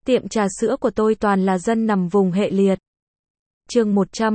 Tiệm trà sữa của tôi toàn là dân nằm vùng hệ liệt. Chương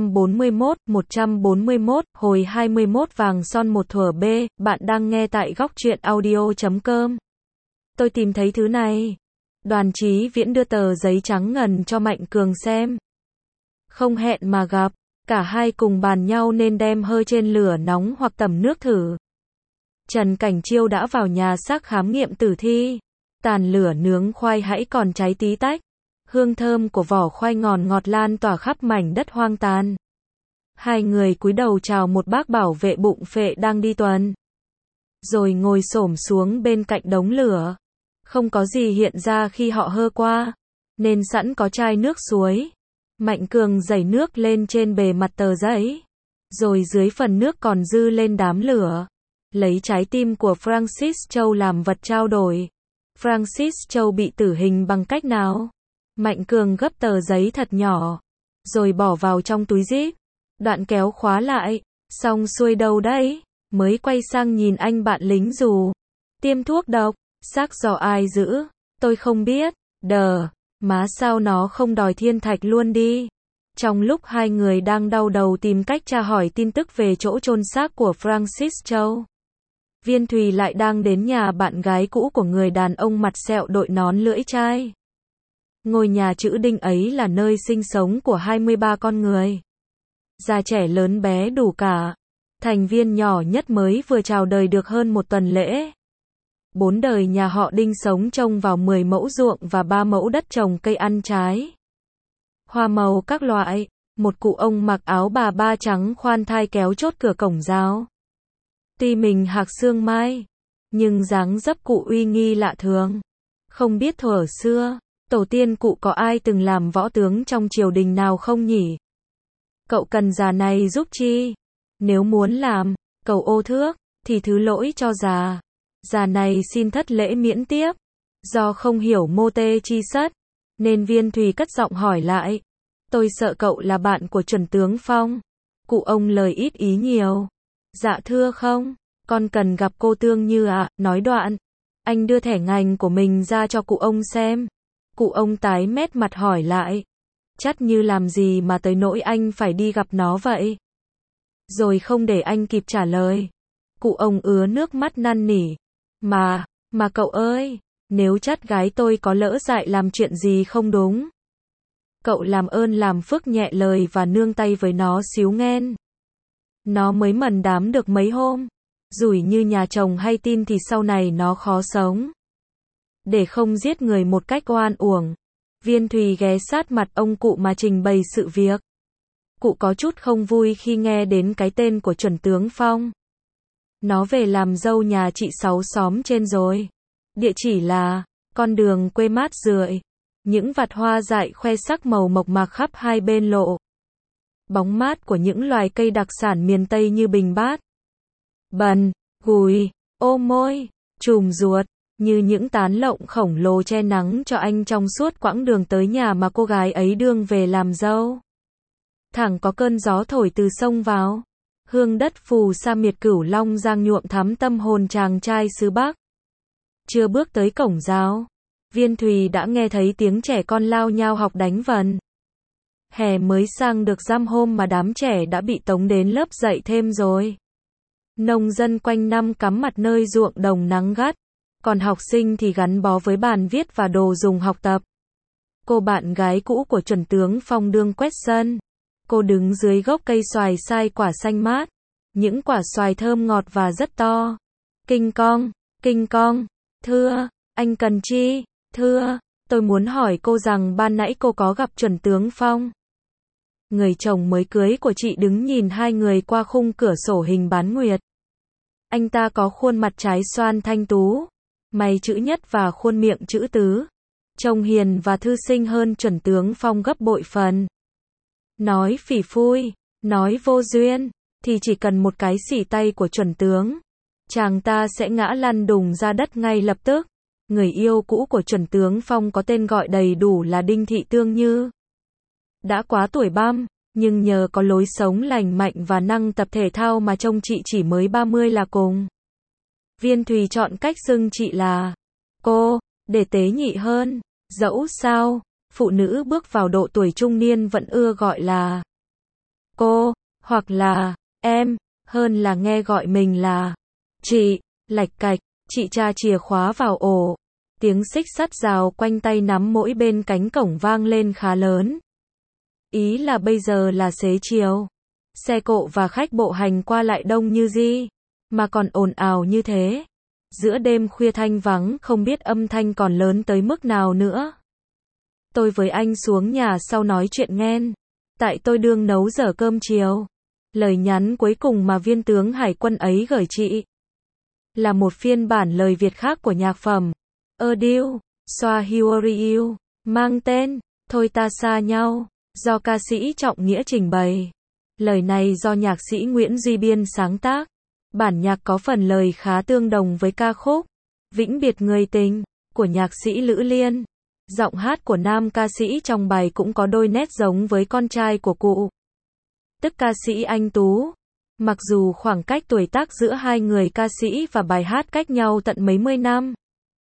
141, hồi 21 vàng son một thuở B, bạn đang nghe tại góc truyện audio.com. Tôi tìm thấy thứ này. Đoàn Chí Viễn đưa tờ giấy trắng ngần cho Mạnh Cường xem. Không hẹn mà gặp, cả hai cùng bàn nhau nên đem hơi trên lửa nóng hoặc tẩm nước thử. Trần Cảnh Chiêu đã vào nhà xác khám nghiệm tử thi. Tàn lửa nướng khoai hãy còn cháy tí tách. Hương thơm của vỏ khoai ngọt ngọt lan tỏa khắp mảnh đất hoang tàn. Hai người cúi đầu chào một bác bảo vệ bụng phệ đang đi tuần. Rồi ngồi xổm xuống bên cạnh đống lửa. Không có gì hiện ra khi họ hơ qua, nên sẵn có chai nước suối. Mạnh Cường rảy nước lên trên bề mặt tờ giấy. Rồi dưới phần nước còn dư lên đám lửa. Lấy trái tim của Francis Châu làm vật trao đổi. Francis Châu bị tử hình bằng cách nào? Mạnh Cường gấp tờ giấy thật nhỏ, rồi bỏ vào trong túi zip. Đoạn kéo khóa lại. Xong xuôi đâu đấy? Mới quay sang nhìn anh bạn lính dù. Tiêm thuốc độc, xác do ai giữ? Tôi không biết. Đờ, má sao nó không đòi thiên thạch luôn đi. Trong lúc hai người đang đau đầu tìm cách tra hỏi tin tức về chỗ chôn xác của Francis Châu, Viên Thùy lại đang đến nhà bạn gái cũ của người đàn ông mặt sẹo đội nón lưỡi chai. Ngôi nhà chữ Đinh ấy là nơi sinh sống của 23 con người. Già trẻ lớn bé đủ cả. Thành viên nhỏ nhất mới vừa chào đời được hơn một tuần lễ. 4 đời nhà họ Đinh sống trông vào 10 mẫu ruộng và 3 mẫu đất trồng cây ăn trái. Hoa màu các loại. Một cụ ông mặc áo bà ba trắng khoan thai kéo chốt cửa cổng rào. Tuy mình hạc xương mai, nhưng dáng dấp cụ uy nghi lạ thường. Không biết thuở xưa, tổ tiên cụ có ai từng làm võ tướng trong triều đình nào không nhỉ? Cậu cần già này giúp chi? Nếu muốn làm, cầu ô thước, thì thứ lỗi cho già. Già này xin thất lễ miễn tiếp. Do không hiểu mô tê chi sất, nên Viên Thùy cất giọng hỏi lại. Tôi sợ cậu là bạn của chuẩn tướng Phong. Cụ ông lời ít ý nhiều. Dạ thưa không, con cần gặp cô Tương Như ạ. Nói đoạn, anh đưa thẻ ngành của mình ra cho cụ ông xem. Cụ ông tái mét mặt hỏi lại. Chắt Như làm gì mà tới nỗi anh phải đi gặp nó vậy? Rồi không để anh kịp trả lời, cụ ông ứa nước mắt năn nỉ. Mà cậu ơi, nếu Chắt gái tôi có lỡ dại làm chuyện gì không đúng, cậu làm ơn làm phước nhẹ lời và nương tay với nó xíu nghen. Nó mới mần đám được mấy hôm. Rủi như nhà chồng hay tin thì sau này nó khó sống. Để không giết người một cách oan uổng, Viên Thùy ghé sát mặt ông cụ mà trình bày sự việc. Cụ có chút không vui khi nghe đến cái tên của chuẩn tướng Phong. Nó về làm dâu nhà chị Sáu xóm trên rồi. Địa chỉ là con đường quê mát rượi. Những vạt hoa dại khoe sắc màu mộc mạc khắp hai bên lộ. Bóng mát của những loài cây đặc sản miền Tây như bình bát, bần, gùi, ô môi, chùm ruột, như những tán lộng khổng lồ che nắng cho anh trong suốt quãng đường tới nhà mà cô gái ấy đương về làm dâu. Thẳng có cơn gió thổi từ sông vào. Hương đất phù sa miệt Cửu Long Giang nhuộm thắm tâm hồn chàng trai xứ Bắc. Chưa bước tới cổng rào, Viên Thùy đã nghe thấy tiếng trẻ con lao nhao học đánh vần. Hè mới sang được dăm hôm mà đám trẻ đã bị tống đến lớp dạy thêm rồi. Nông dân quanh năm cắm mặt nơi ruộng đồng nắng gắt, còn học sinh thì gắn bó với bàn viết và đồ dùng học tập. Cô bạn gái cũ của chuẩn tướng Phong đương quét sân. Cô đứng dưới gốc cây xoài sai quả xanh mát. Những quả xoài thơm ngọt và rất to. Kinh cong, thưa, anh cần chi? Thưa, tôi muốn hỏi cô rằng ban nãy cô có gặp chuẩn tướng Phong. Người chồng mới cưới của chị đứng nhìn hai người qua khung cửa sổ hình bán nguyệt. Anh ta có khuôn mặt trái xoan thanh tú, mày chữ nhất và khuôn miệng chữ tứ. Trông hiền và thư sinh hơn chuẩn tướng Phong gấp bội phần. Nói phỉ phui, nói vô duyên, thì chỉ cần một cái xỉ tay của chuẩn tướng, chàng ta sẽ ngã lăn đùng ra đất ngay lập tức. Người yêu cũ của chuẩn tướng Phong có tên gọi đầy đủ là Đinh Thị Tương Như. Đã quá tuổi băm, nhưng nhờ có lối sống lành mạnh và năng tập thể thao mà trông chị chỉ mới 30 là cùng. Viên Thùy chọn cách xưng chị là cô, để tế nhị hơn. Dẫu sao, phụ nữ bước vào độ tuổi trung niên vẫn ưa gọi là cô, hoặc là em, hơn là nghe gọi mình là chị. Lạch cạch, chị tra chìa khóa vào ổ. Tiếng xích sắt rào quanh tay nắm mỗi bên cánh cổng vang lên khá lớn. Ý là bây giờ là xế chiều. Xe cộ và khách bộ hành qua lại đông như gì, mà còn ồn ào như thế. Giữa đêm khuya thanh vắng không biết âm thanh còn lớn tới mức nào nữa. Tôi với anh xuống nhà sau nói chuyện nghen. Tại tôi đương nấu dở cơm chiều. Lời nhắn cuối cùng mà viên tướng hải quân ấy gửi chị là một phiên bản lời Việt khác của nhạc phẩm Adieu, Swahili, mang tên Thôi ta xa nhau, do ca sĩ Trọng Nghĩa trình bày. Lời này do nhạc sĩ Nguyễn Duy Biên sáng tác. Bản nhạc có phần lời khá tương đồng với ca khúc Vĩnh biệt người tình của nhạc sĩ Lữ Liên. Giọng hát của nam ca sĩ trong bài cũng có đôi nét giống với con trai của cụ, tức ca sĩ Anh Tú. Mặc dù khoảng cách tuổi tác giữa hai người ca sĩ và bài hát cách nhau tận mấy mươi năm.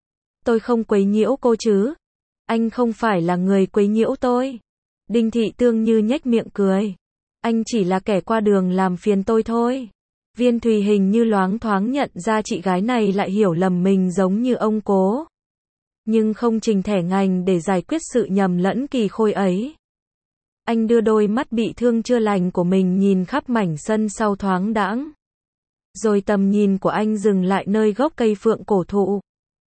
Tôi không quấy nhiễu cô chứ. Anh không phải là người quấy nhiễu tôi. Đinh Thị Tương như nhếch miệng cười. Anh chỉ là kẻ qua đường làm phiền tôi thôi. Viên Thùy hình như loáng thoáng nhận ra chị gái này lại hiểu lầm mình giống như ông Cố. Nhưng không trình thẻ ngành để giải quyết sự nhầm lẫn kỳ khôi ấy. Anh đưa đôi mắt bị thương chưa lành của mình nhìn khắp mảnh sân sau thoáng đãng. Rồi tầm nhìn của anh dừng lại nơi gốc cây phượng cổ thụ.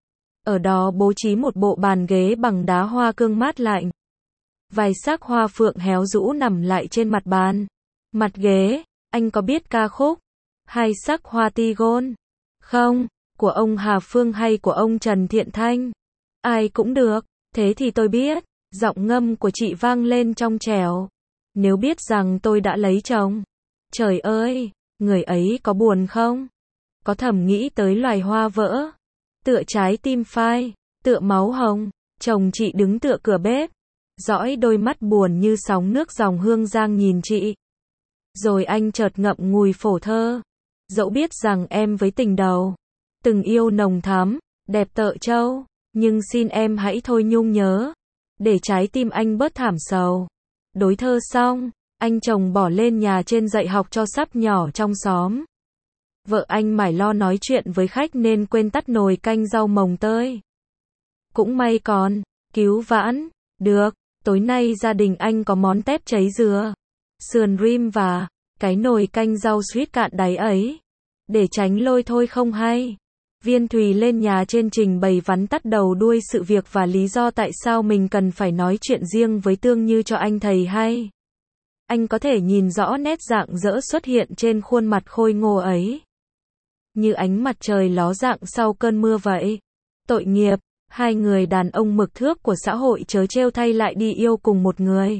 Ở đó bố trí một bộ bàn ghế bằng đá hoa cương mát lạnh. Vài xác hoa phượng héo rũ nằm lại trên mặt bàn. Mặt ghế, anh có biết ca khúc Hai sắc hoa tigon không? Của ông Hà Phương hay của ông Trần Thiện Thanh? Ai cũng được. Thế thì tôi biết. Giọng ngâm của chị vang lên trong trẻo. Nếu biết rằng tôi đã lấy chồng. Trời ơi, người ấy có buồn không? Có thầm nghĩ tới loài hoa vỡ, tựa trái tim phai, tựa máu hồng. Chồng chị đứng tựa cửa bếp, dõi đôi mắt buồn như sóng nước dòng hương giang nhìn chị. Rồi anh chợt ngậm ngùi phổ thơ. Dẫu biết rằng em với tình đầu từng yêu nồng thắm, đẹp tợ trâu, nhưng xin em hãy thôi nhung nhớ, để trái tim anh bớt thảm sầu. Đối thơ xong, anh chồng bỏ lên nhà trên dạy học cho sắp nhỏ trong xóm. Vợ anh mải lo nói chuyện với khách nên quên tắt nồi canh rau mồng tơi. Cũng may còn cứu vãn được. Tối nay gia đình anh có món tép cháy dừa, sườn rim và cái nồi canh rau suýt cạn đáy ấy. Để tránh lôi thôi không hay, Viên Thùy lên nhà trên trình bày vắn tắt đầu đuôi sự việc và lý do tại sao mình cần phải nói chuyện riêng với Tương Như cho anh thầy hay. Anh có thể nhìn rõ nét rạng rỡ xuất hiện trên khuôn mặt khôi ngô ấy. Như ánh mặt trời ló dạng sau cơn mưa vậy. Tội nghiệp, hai người đàn ông mực thước của xã hội trớ trêu thay lại đi yêu cùng một người.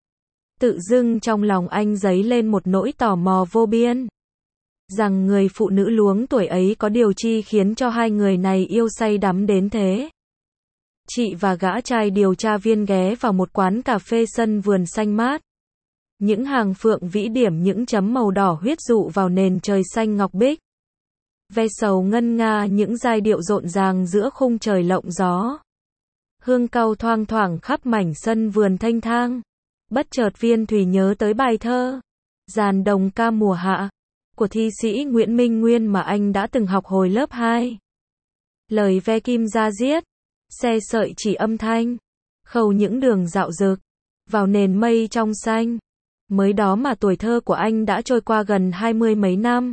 Tự dưng trong lòng anh dấy lên một nỗi tò mò vô biên. Rằng người phụ nữ luống tuổi ấy có điều chi khiến cho hai người này yêu say đắm đến thế. Chị và gã trai điều tra viên ghé vào một quán cà phê sân vườn xanh mát. Những hàng phượng vĩ điểm những chấm màu đỏ huyết dụ vào nền trời xanh ngọc bích. Ve sầu ngân nga những giai điệu rộn ràng giữa khung trời lộng gió. Hương cau thoang thoảng khắp mảnh sân vườn thanh thang. Bất chợt Viên Thùy nhớ tới bài thơ Giàn đồng ca mùa hạ của thi sĩ Nguyễn Minh Nguyên mà anh đã từng học hồi lớp 2. Lời ve kim da diết, xe sợi chỉ âm thanh, khâu những đường dạo dực vào nền mây trong xanh. Mới đó mà tuổi thơ của anh đã trôi qua gần 20 mấy năm.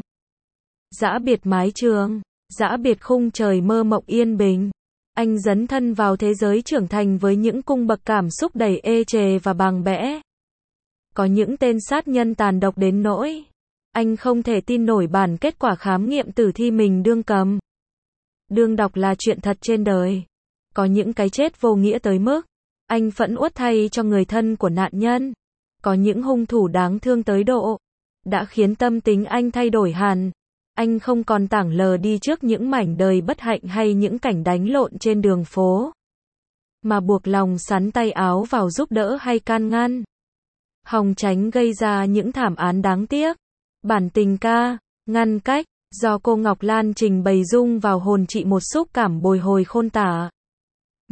Dã biệt mái trường, dã biệt khung trời mơ mộng yên bình. Anh dấn thân vào thế giới trưởng thành với những cung bậc cảm xúc đầy ê chề và bàng bẽ. Có những tên sát nhân tàn độc đến nỗi anh không thể tin nổi bản kết quả khám nghiệm tử thi mình đương cầm. Đương đọc là chuyện thật trên đời. Có những cái chết vô nghĩa tới mức anh phẫn uất thay cho người thân của nạn nhân. Có những hung thủ đáng thương tới độ đã khiến tâm tính anh thay đổi hẳn. Anh không còn tảng lờ đi trước những mảnh đời bất hạnh hay những cảnh đánh lộn trên đường phố, mà buộc lòng sắn tay áo vào giúp đỡ hay can ngăn, hòng tránh gây ra những thảm án đáng tiếc. Bản tình ca Ngăn cách do cô Ngọc Lan trình bày rung vào hồn chị một xúc cảm bồi hồi khôn tả.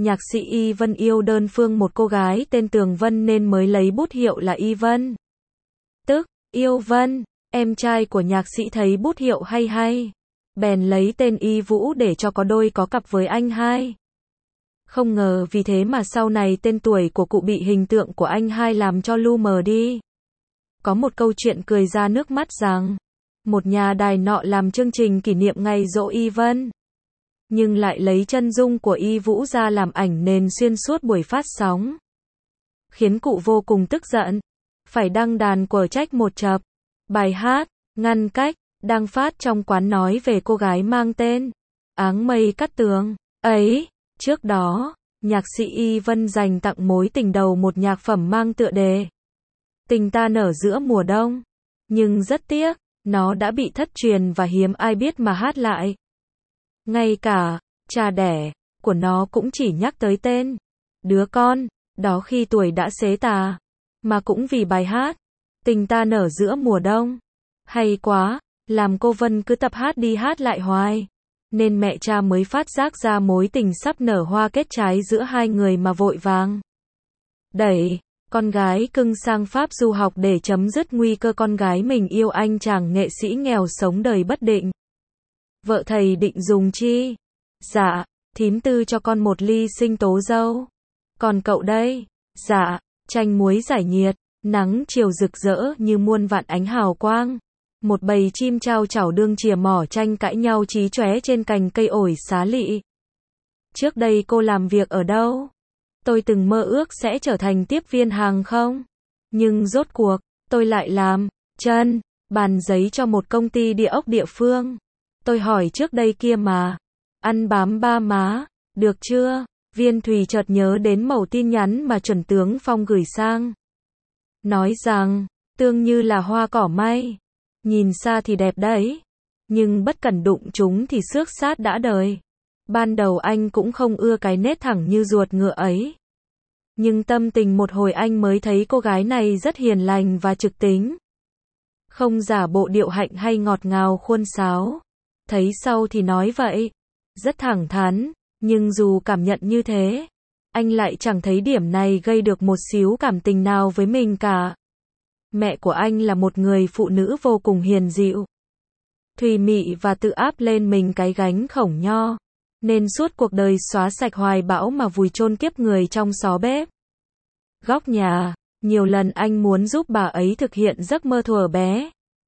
nhạc sĩ Y Vân yêu đơn phương một cô gái tên Tường Vân nên mới lấy bút hiệu là Y Vân. Tức, yêu Vân, em trai của nhạc sĩ thấy bút hiệu hay hay. Bèn lấy tên Y Vũ để cho có đôi có cặp với anh hai. Không ngờ vì thế mà sau này tên tuổi của cụ bị hình tượng của anh hai làm cho lu mờ đi. Có một câu chuyện cười ra nước mắt rằng, một nhà đài nọ làm chương trình kỷ niệm ngày giỗ Y Vân, nhưng lại lấy chân dung của Y Vũ ra làm ảnh nền xuyên suốt buổi phát sóng. Khiến cụ vô cùng tức giận, phải đăng đàn quở trách một chập. Bài hát, ngăn cách, đang phát trong quán nói về cô gái mang tên Áng Mây Cát Tường. Ấy, trước đó, nhạc sĩ Y Vân dành tặng mối tình đầu một nhạc phẩm mang tựa đề Tình Ta Nở Giữa Mùa Đông. Nhưng rất tiếc, nó đã bị thất truyền và hiếm ai biết mà hát lại. Ngay cả cha đẻ của nó cũng chỉ nhắc tới tên đứa con đó khi tuổi đã xế tà, mà cũng vì bài hát Tình Ta Nở Giữa Mùa Đông hay quá, làm cô Vân cứ tập hát đi hát lại hoài, nên mẹ cha mới phát giác ra mối tình sắp nở hoa kết trái giữa hai người mà vội vàng đẩy con gái cưng sang Pháp du học để chấm dứt nguy cơ con gái mình yêu anh chàng nghệ sĩ nghèo sống đời bất định. Vợ thầy định dùng chi? Dạ, thím tư cho con một ly sinh tố dâu. Còn cậu đây? Dạ, chanh muối giải nhiệt, nắng chiều rực rỡ như muôn vạn ánh hào quang. Một bầy chim chao chảo đương chìa mỏ tranh cãi nhau chí chóe trên cành cây ổi xá lị. Trước đây cô làm việc ở đâu? Tôi từng mơ ước sẽ trở thành tiếp viên hàng không. Nhưng rốt cuộc, tôi lại làm chân bàn giấy cho một công ty địa ốc địa phương. Tôi hỏi trước đây kia mà. Ăn bám ba má, được chưa? Viên Thùy chợt nhớ đến mẩu tin nhắn mà chuẩn tướng Phong gửi sang. Nói rằng, tương như là hoa cỏ may. Nhìn xa thì đẹp đấy. Nhưng bất cẩn đụng chúng thì xước sát đã đời. Ban đầu anh cũng không ưa cái nết thẳng như ruột ngựa ấy. Nhưng tâm tình một hồi anh mới thấy cô gái này rất hiền lành và trực tính. Không giả bộ điệu hạnh hay ngọt ngào khuôn sáo. Thấy sau thì nói vậy. Rất thẳng thắn, nhưng dù cảm nhận như thế, anh lại chẳng thấy điểm này gây được một xíu cảm tình nào với mình cả. Mẹ của anh là một người phụ nữ vô cùng hiền dịu, thùy mị và tự áp lên mình cái gánh khổng nho, nên suốt cuộc đời xóa sạch hoài bão mà vùi chôn kiếp người trong xó bếp, góc nhà. Nhiều lần anh muốn giúp bà ấy thực hiện giấc mơ thuở bé,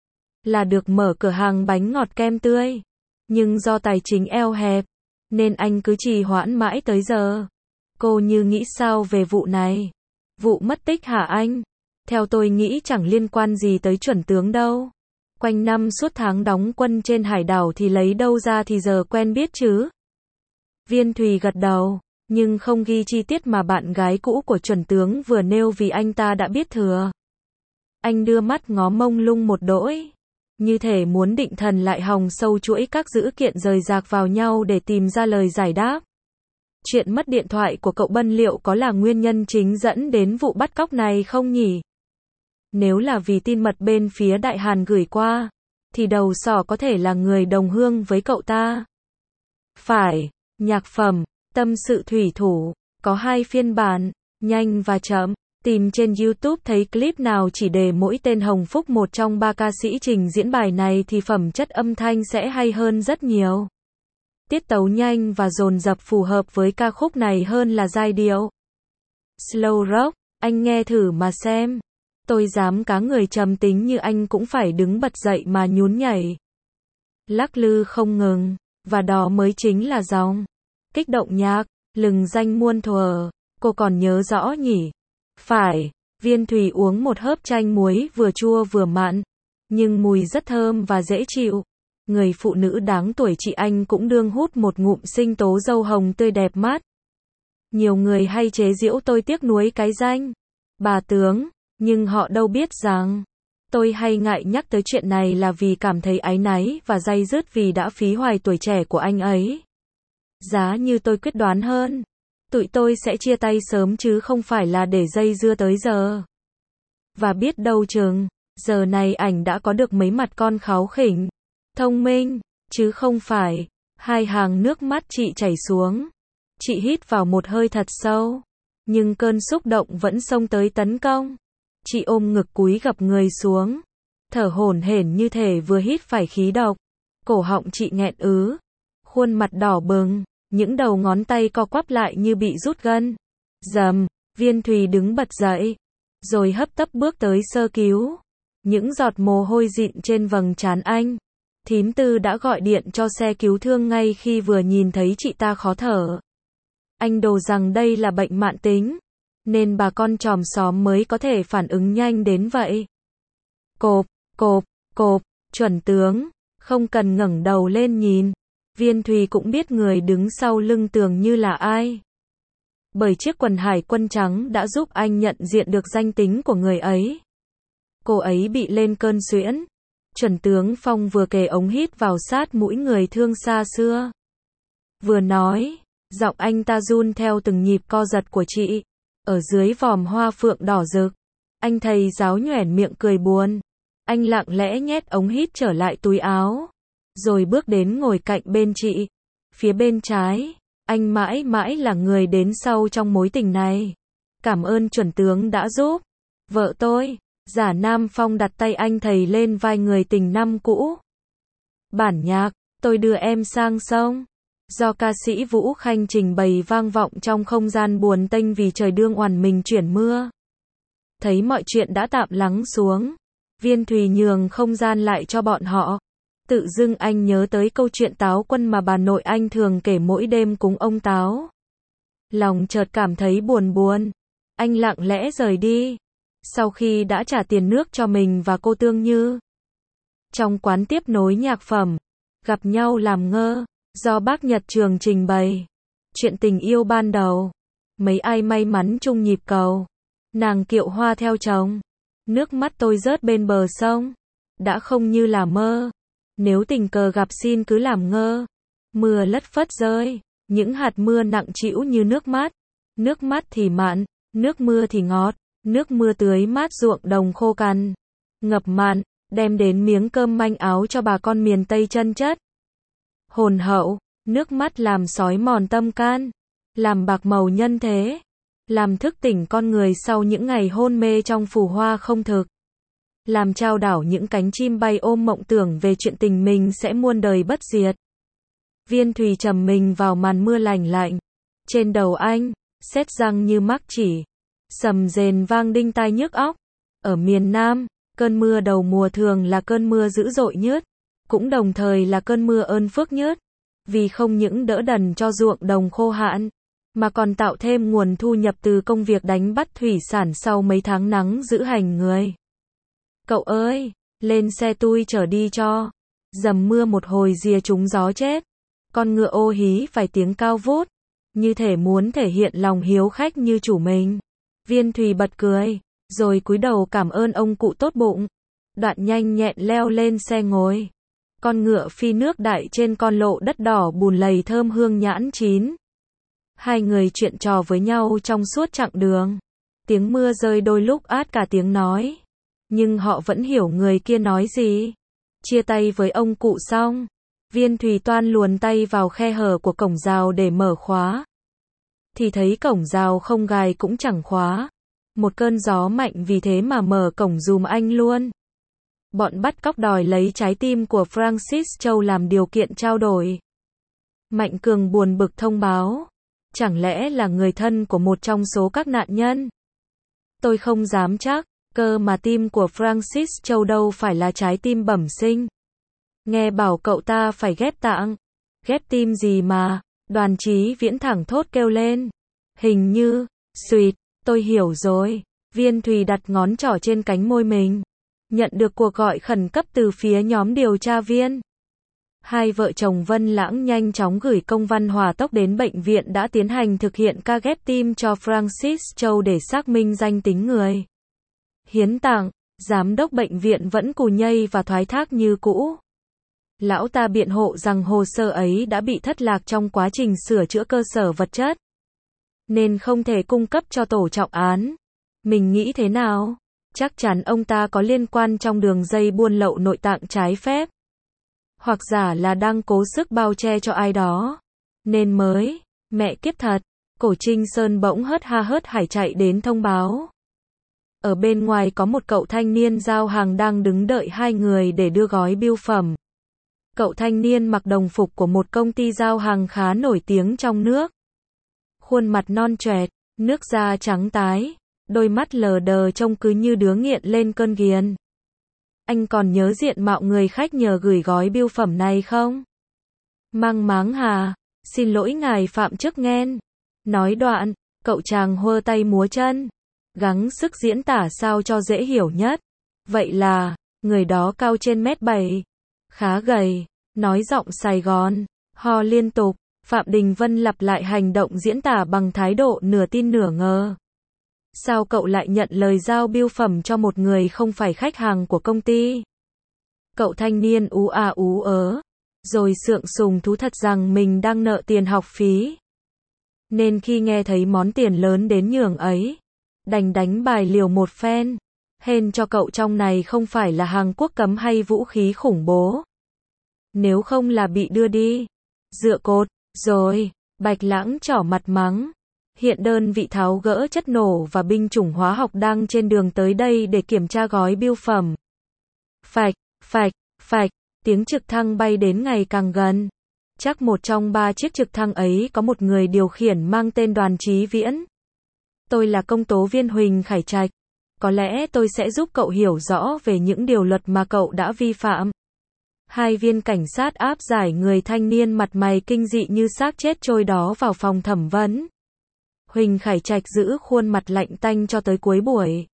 là được mở cửa hàng bánh ngọt kem tươi. Nhưng do tài chính eo hẹp, nên anh cứ trì hoãn mãi tới giờ. Cô như nghĩ sao về vụ này? Vụ mất tích hả anh? Theo tôi nghĩ chẳng liên quan gì tới chuẩn tướng đâu. Quanh năm suốt tháng đóng quân trên hải đảo thì lấy đâu ra thì giờ quen biết chứ? Viên Thùy gật đầu, nhưng không ghi chi tiết mà bạn gái cũ của chuẩn tướng vừa nêu vì anh ta đã biết thừa. Anh đưa mắt ngó mông lung một đỗi, như thể muốn định thần lại hòng sâu chuỗi các dữ kiện rời rạc vào nhau để tìm ra lời giải đáp. Chuyện mất điện thoại của cậu Bân liệu có là nguyên nhân chính dẫn đến vụ bắt cóc này không nhỉ? Nếu là vì tin mật bên phía Đại Hàn gửi qua, thì đầu sỏ có thể là người đồng hương với cậu ta. Phải, nhạc phẩm, Tâm Sự Thủy Thủ, có 2 phiên bản, nhanh và chậm. Tìm trên YouTube thấy clip nào chỉ đề mỗi tên Hồng Phúc một trong 3 ca sĩ trình diễn bài này thì phẩm chất âm thanh sẽ hay hơn rất nhiều. Tiết tấu nhanh và dồn dập phù hợp với ca khúc này hơn là giai điệu slow rock. Anh nghe thử mà xem. Tôi dám cá người trầm tính như anh cũng phải đứng bật dậy mà nhún nhảy, lắc lư không ngừng. Và đó mới chính là dòng kích động nhạc lừng danh muôn thuở. Cô còn nhớ rõ nhỉ? Phải, Viên Thùy uống một hớp chanh muối vừa chua vừa mặn, nhưng mùi rất thơm và dễ chịu. Người phụ nữ đáng tuổi chị anh cũng đương hút một ngụm sinh tố dâu hồng tươi đẹp mắt. Nhiều người hay chế giễu tôi tiếc nuối cái danh bà tướng, nhưng họ đâu biết rằng tôi hay ngại nhắc tới chuyện này là vì cảm thấy áy náy và day dứt vì đã phí hoài tuổi trẻ của anh ấy. Giá như tôi quyết đoán hơn, tụi tôi sẽ chia tay sớm chứ không phải là để dây dưa tới giờ. Và biết đâu chừng, giờ này ảnh đã có được mấy mặt con kháu khỉnh, thông minh, chứ không phải 2 hàng nước mắt chị chảy xuống. Chị hít vào một hơi thật sâu, nhưng cơn xúc động vẫn xông tới tấn công. Chị ôm ngực cúi gập người xuống, thở hổn hển như thể vừa hít phải khí độc. Cổ họng chị nghẹn ứ, khuôn mặt đỏ bừng, những đầu ngón tay co quắp lại như bị rút gân. Rầm, Viên Thùy đứng bật dậy, rồi hấp tấp bước tới sơ cứu. Những giọt mồ hôi dịn trên vầng trán anh. Thím Tư đã gọi điện cho xe cứu thương ngay khi vừa nhìn thấy chị ta khó thở. Anh đồ rằng đây là bệnh mãn tính, nên bà con chòm xóm mới có thể phản ứng nhanh đến vậy. Cộp, cộp, cộp, chuẩn tướng, không cần ngẩng đầu lên nhìn. Viên Thùy cũng biết người đứng sau lưng Tường Như là ai. Bởi chiếc quần hải quân trắng đã giúp anh nhận diện được danh tính của người ấy. Cô ấy bị lên cơn suyễn. Chuẩn tướng Phong vừa kề ống hít vào sát mũi người thương xa xưa. Vừa nói, giọng anh ta run theo từng nhịp co giật của chị. Ở dưới vòm hoa phượng đỏ rực, anh thầy giáo nhoẻn miệng cười buồn. Anh lặng lẽ nhét ống hít trở lại túi áo, rồi bước đến ngồi cạnh bên chị. Phía bên trái, anh mãi mãi là người đến sau trong mối tình này. Cảm ơn chuẩn tướng đã giúp vợ tôi. Giả Nam Phong đặt tay anh thầy lên vai người tình năm cũ. Bản nhạc, tôi đưa em sang sông, do ca sĩ Vũ Khanh trình bày vang vọng trong không gian buồn tênh vì trời đương oằn mình chuyển mưa. Thấy mọi chuyện đã tạm lắng xuống, Viên Thùy nhường không gian lại cho bọn họ. Tự dưng anh nhớ tới câu chuyện Táo Quân mà bà nội anh thường kể mỗi đêm cúng ông Táo. Lòng chợt cảm thấy buồn buồn. Anh lặng lẽ rời đi, sau khi đã trả tiền nước cho mình và cô Tương Như. Trong quán tiếp nối nhạc phẩm, gặp nhau làm ngơ, do bác Nhật Trường trình bày chuyện tình yêu ban đầu. Mấy ai may mắn chung nhịp cầu, nàng kiệu hoa theo chồng. Nước mắt tôi rớt bên bờ sông, đã không như là mơ. Nếu tình cờ gặp xin cứ làm ngơ. Mưa lất phất rơi, những hạt mưa nặng trĩu như nước mắt. Nước mắt thì mặn, nước mưa thì ngọt. Nước mưa tưới mát ruộng đồng khô cằn, ngập mặn, đem đến miếng cơm manh áo cho bà con miền Tây chân chất. Hồn hậu, nước mắt làm xói mòn tâm can, làm bạc màu nhân thế, làm thức tỉnh con người sau những ngày hôn mê trong phù hoa không thực, làm trao đảo những cánh chim bay ôm mộng tưởng về chuyện tình mình sẽ muôn đời bất diệt. Viên Thùy trầm mình vào màn mưa lành lạnh. Trên đầu anh, sét răng như mắc chỉ. Sầm rền vang đinh tai nhức óc. Ở miền Nam, cơn mưa đầu mùa thường là cơn mưa dữ dội nhất, cũng đồng thời là cơn mưa ơn phước nhất, vì không những đỡ đần cho ruộng đồng khô hạn, mà còn tạo thêm nguồn thu nhập từ công việc đánh bắt thủy sản sau mấy tháng nắng giữ hành người. Cậu ơi, lên xe tui chở đi cho. Dầm mưa một hồi rìa trúng gió chết. Con ngựa ô hí phải tiếng cao vút, như thể muốn thể hiện lòng hiếu khách như chủ mình. Viên Thùy bật cười, rồi cúi đầu cảm ơn ông cụ tốt bụng. Đoạn nhanh nhẹn leo lên xe ngồi. Con ngựa phi nước đại trên con lộ đất đỏ bùn lầy thơm hương nhãn chín. Hai người chuyện trò với nhau trong suốt chặng đường. Tiếng mưa rơi đôi lúc át cả tiếng nói, nhưng họ vẫn hiểu người kia nói gì. Chia tay với ông cụ xong, Viên Thùy toan luồn tay vào khe hở của cổng rào để mở khóa. Thì thấy cổng rào không gài cũng chẳng khóa. Một cơn gió mạnh vì thế mà mở cổng dùm anh luôn. Bọn bắt cóc đòi lấy trái tim của Francis Châu làm điều kiện trao đổi. Mạnh Cường buồn bực thông báo, chẳng lẽ là người thân của một trong số các nạn nhân? Tôi không dám chắc, cơ mà tim của Francis Châu đâu phải là trái tim bẩm sinh. Nghe bảo cậu ta phải ghép tạng. Ghép tim gì mà? Đoàn Chí Viễn thẳng thốt kêu lên. Hình như, suýt, tôi hiểu rồi. Viên Thùy đặt ngón trỏ trên cánh môi mình. Nhận được cuộc gọi khẩn cấp từ phía nhóm điều tra viên. Hai vợ chồng Vân Lãng nhanh chóng gửi công văn hỏa tốc đến bệnh viện đã tiến hành thực hiện ca ghép tim cho Francis Châu để xác minh danh tính người hiến tạng. Giám đốc bệnh viện vẫn cù nhây và thoái thác như cũ. Lão ta biện hộ rằng hồ sơ ấy đã bị thất lạc trong quá trình sửa chữa cơ sở vật chất, nên không thể cung cấp cho tổ trọng án. Mình nghĩ thế nào? Chắc chắn ông ta có liên quan trong đường dây buôn lậu nội tạng trái phép. Hoặc giả là đang cố sức bao che cho ai đó, nên mới Mẹ kiếp thật. Cổ Trinh Sơn bỗng hớt ha hớt hải chạy đến thông báo. Ở bên ngoài có một cậu thanh niên giao hàng đang đứng đợi hai người để đưa gói bưu phẩm. Cậu thanh niên mặc đồng phục của một công ty giao hàng khá nổi tiếng trong nước. Khuôn mặt non choẹt, nước da trắng tái, đôi mắt lờ đờ trông cứ như đứa nghiện lên cơn ghiền. Anh còn nhớ diện mạo người khách nhờ gửi gói bưu phẩm này không? Mang máng hà, xin lỗi ngài Phạm Chức Nghen. Nói đoạn, cậu chàng huơ tay múa chân, gắng sức diễn tả sao cho dễ hiểu nhất. Vậy là, người đó cao trên mét 7, khá gầy, nói giọng Sài Gòn, ho liên tục. Phạm Đình Vân lặp lại hành động diễn tả bằng thái độ nửa tin nửa ngờ. Sao cậu lại nhận lời giao bưu phẩm cho một người không phải khách hàng của công ty? Cậu thanh niên ú à ú ớ, rồi sượng sùng thú thật rằng mình đang nợ tiền học phí. Nên khi nghe thấy món tiền lớn đến nhường ấy, đành đánh bài liều một phen. Hên cho cậu trong này không phải là hàng quốc cấm hay vũ khí khủng bố. Nếu không là bị đưa đi. Dựa cột, rồi, Bạch Lãng trỏ mặt mắng. Hiện đơn vị tháo gỡ chất nổ và binh chủng hóa học đang trên đường tới đây để kiểm tra gói bưu phẩm. Phạch, phạch, phạch, tiếng trực thăng bay đến ngày càng gần. Chắc một trong 3 chiếc trực thăng ấy có một người điều khiển mang tên Đoàn Chí Viễn. Tôi là công tố viên Huỳnh Khải Trạch. Có lẽ tôi sẽ giúp cậu hiểu rõ về những điều luật mà cậu đã vi phạm. Hai viên cảnh sát áp giải người thanh niên mặt mày kinh dị như xác chết trôi đó vào phòng thẩm vấn. Huỳnh Khải Trạch giữ khuôn mặt lạnh tanh cho tới cuối buổi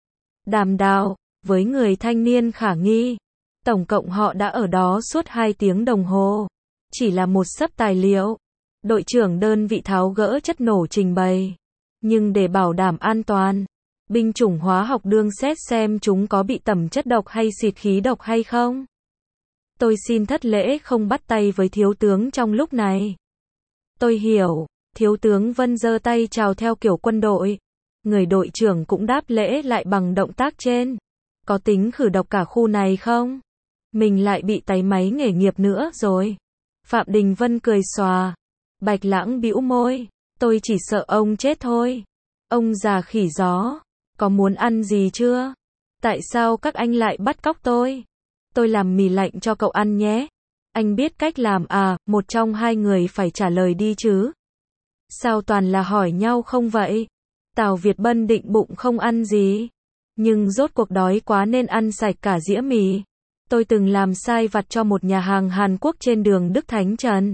đàm đạo với người thanh niên khả nghi. Tổng cộng họ đã ở đó suốt 2 tiếng đồng hồ. Chỉ là một xấp tài liệu. Đội trưởng đơn vị tháo gỡ chất nổ trình bày. Nhưng để bảo đảm an toàn, binh chủng hóa học đương xét xem chúng có bị tẩm chất độc hay xịt khí độc hay không. Tôi xin thất lễ không bắt tay với thiếu tướng trong lúc này. Tôi hiểu. Thiếu tướng Vân giơ tay chào theo kiểu quân đội. Người đội trưởng cũng đáp lễ lại bằng động tác trên. Có tính khử độc cả khu này không? Mình lại bị táy máy nghề nghiệp nữa rồi. Phạm Đình Vân cười xòa. Bạch Lãng bĩu môi. Tôi chỉ sợ ông chết thôi. Ông già khỉ gió. Có muốn ăn gì chưa? Tại sao các anh lại bắt cóc tôi? Tôi làm mì lạnh cho cậu ăn nhé. Anh biết cách làm à? Một trong hai người phải trả lời đi chứ. Sao toàn là hỏi nhau không vậy? Tào Việt Bân định bụng không ăn gì. Nhưng rốt cuộc đói quá nên ăn sạch cả dĩa mì. Tôi từng làm sai vặt cho một nhà hàng Hàn Quốc trên đường Đức Thánh Trần.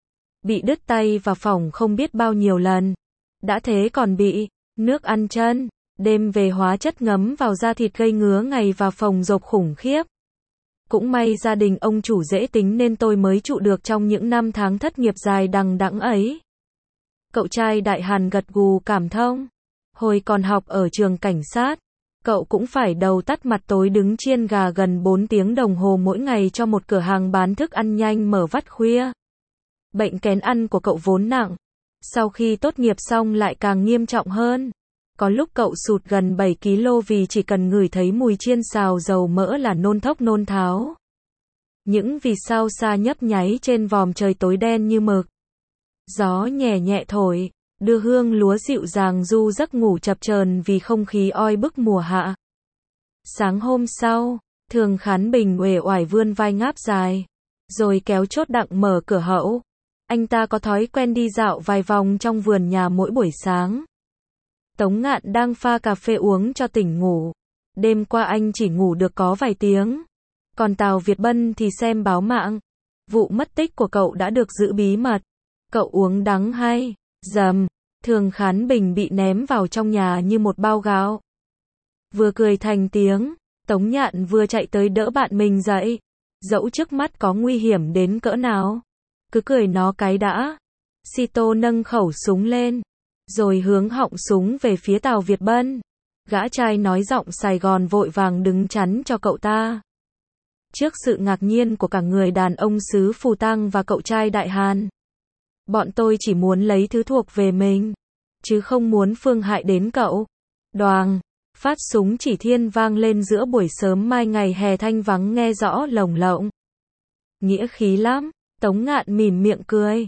Bị đứt tay và phỏng không biết bao nhiêu lần. Đã thế còn bị nước ăn chân. Đêm về hóa chất ngấm vào da thịt gây ngứa ngày và phồng rộp khủng khiếp. Cũng may gia đình ông chủ dễ tính nên tôi mới trụ được trong những năm tháng thất nghiệp dài đằng đẵng ấy. Cậu trai Đại Hàn gật gù cảm thông. Hồi còn học ở trường cảnh sát, cậu cũng phải đầu tắt mặt tối đứng chiên gà gần 4 tiếng đồng hồ mỗi ngày cho một cửa hàng bán thức ăn nhanh mở vắt khuya. Bệnh kén ăn của cậu vốn nặng. Sau khi tốt nghiệp xong lại càng nghiêm trọng hơn. Có lúc cậu sụt gần 7 kg vì chỉ cần ngửi thấy mùi chiên xào dầu mỡ là nôn thốc nôn tháo. Những vì sao xa nhấp nháy trên vòm trời tối đen như mực. Gió nhẹ nhẹ thổi, đưa hương lúa dịu dàng du giấc ngủ chập chờn vì không khí oi bức mùa hạ. Sáng hôm sau, Thường Khán Bình uể oải vươn vai ngáp dài, rồi kéo chốt đặng mở cửa hậu. Anh ta có thói quen đi dạo vài vòng trong vườn nhà mỗi buổi sáng. Tống Ngạn đang pha cà phê uống cho tỉnh ngủ. Đêm qua anh chỉ ngủ được có vài tiếng. Còn Tào Việt Bân thì xem báo mạng. Vụ mất tích của cậu đã được giữ bí mật. Cậu uống đắng hay? Dầm. Thường Khán Bình bị ném vào trong nhà như một bao gạo. Vừa cười thành tiếng, Tống Nhạn vừa chạy tới đỡ bạn mình dậy. Dẫu trước mắt có nguy hiểm đến cỡ nào, cứ cười nó cái đã. Sito nâng khẩu súng lên, rồi hướng họng súng về phía Tào Việt Bân. Gã trai nói giọng Sài Gòn vội vàng đứng chắn cho cậu ta. Trước sự ngạc nhiên của cả người đàn ông xứ Phù Tăng và cậu trai Đại Hàn, bọn tôi chỉ muốn lấy thứ thuộc về mình, chứ không muốn phương hại đến cậu. Đoàng, phát súng chỉ thiên vang lên giữa buổi sớm mai ngày hè thanh vắng nghe rõ lồng lộng. Nghĩa khí lắm, Tống Ngạn mỉm miệng cười.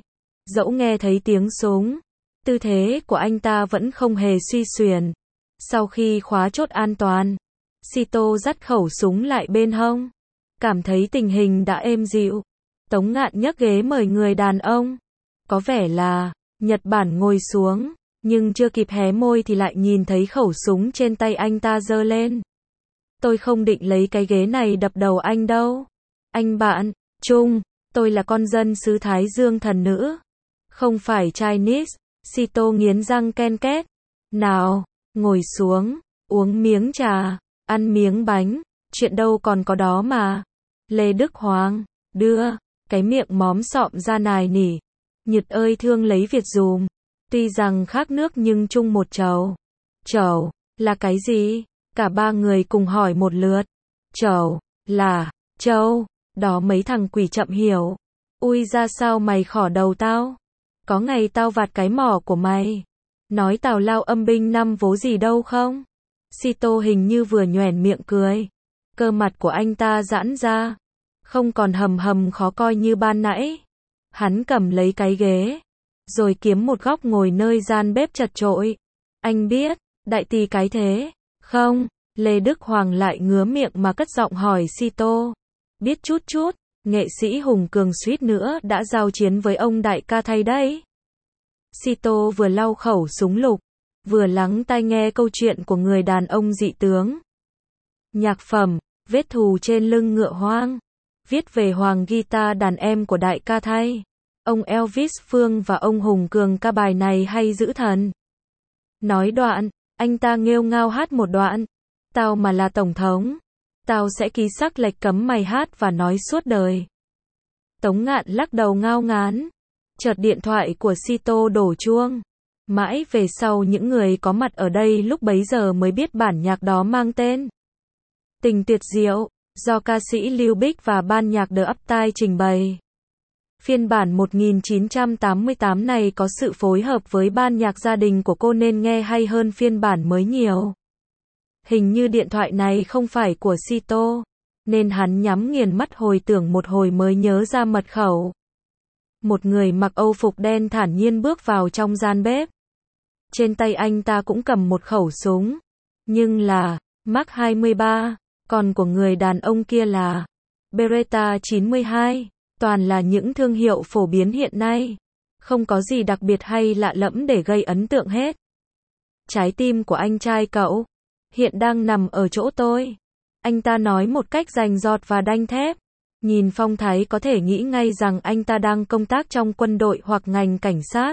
Dẫu nghe thấy tiếng súng, tư thế của anh ta vẫn không hề suy xuyển. Sau khi khóa chốt an toàn, Sito dắt khẩu súng lại bên hông. Cảm thấy tình hình đã êm dịu, Tống Ngạn nhấc ghế mời người đàn ông, có vẻ là Nhật Bản, ngồi xuống, nhưng chưa kịp hé môi thì lại nhìn thấy khẩu súng trên tay anh ta giơ lên. Tôi không định lấy cái ghế này đập đầu anh đâu. Anh bạn, Trung, tôi là con dân xứ Thái Dương thần nữ, không phải Chinese. Sito nghiến răng ken két. Nào, ngồi xuống, uống miếng trà, ăn miếng bánh, chuyện đâu còn có đó mà. Lê Đức Hoàng, đưa, cái miệng móm sọm ra nài nỉ. Nhật ơi thương lấy Việt dùm. Tuy rằng khác nước nhưng chung một chầu. Chầu, là cái gì? Cả ba người cùng hỏi một lượt. Chầu, là, châu, đó mấy thằng quỷ chậm hiểu. Ui ra sao mày khỏ đầu tao? Có ngày tao vạt cái mỏ của mày. Nói tào lao âm binh năm vố gì đâu không? Sito hình như vừa nhoẻn miệng cười. Cơ mặt của anh ta giãn ra, không còn hầm hầm khó coi như ban nãy. Hắn cầm lấy cái ghế, rồi kiếm một góc ngồi nơi gian bếp chật chội. Anh biết, đại tỷ cái thế, không? Lê Đức Hoàng lại ngứa miệng mà cất giọng hỏi Sito. Biết chút chút, nghệ sĩ Hùng Cường suýt nữa đã giao chiến với ông đại ca thay đấy. Sito vừa lau khẩu súng lục, vừa lắng tai nghe câu chuyện của người đàn ông dị tướng. Nhạc phẩm, vết thù trên lưng ngựa hoang, viết về Hoàng guitar đàn em của đại ca thay. Ông Elvis Phương và ông Hùng Cường ca bài này hay dữ thần. Nói đoạn, anh ta nghêu ngao hát một đoạn. Tao mà là tổng thống, tao sẽ ký sắc lệnh cấm mày hát và nói suốt đời. Tống Ngạn lắc đầu ngao ngán. Chợt điện thoại của Sito đổ chuông. Mãi về sau những người có mặt ở đây lúc bấy giờ mới biết bản nhạc đó mang tên Tình Tuyệt Diệu, do ca sĩ Lưu Bích và ban nhạc The Uptide trình bày. Phiên bản 1988 này có sự phối hợp với ban nhạc gia đình của cô nên nghe hay hơn phiên bản mới nhiều. Hình như điện thoại này không phải của Sito, nên hắn nhắm nghiền mắt hồi tưởng một hồi mới nhớ ra mật khẩu. Một người mặc âu phục đen thản nhiên bước vào trong gian bếp. Trên tay anh ta cũng cầm một khẩu súng, nhưng là Mark 23, còn của người đàn ông kia là Beretta 92, toàn là những thương hiệu phổ biến hiện nay, không có gì đặc biệt hay lạ lẫm để gây ấn tượng hết. Trái tim của anh trai cậu hiện đang nằm ở chỗ tôi. Anh ta nói một cách rành rọt và đanh thép. Nhìn phong thái có thể nghĩ ngay rằng anh ta đang công tác trong quân đội hoặc ngành cảnh sát.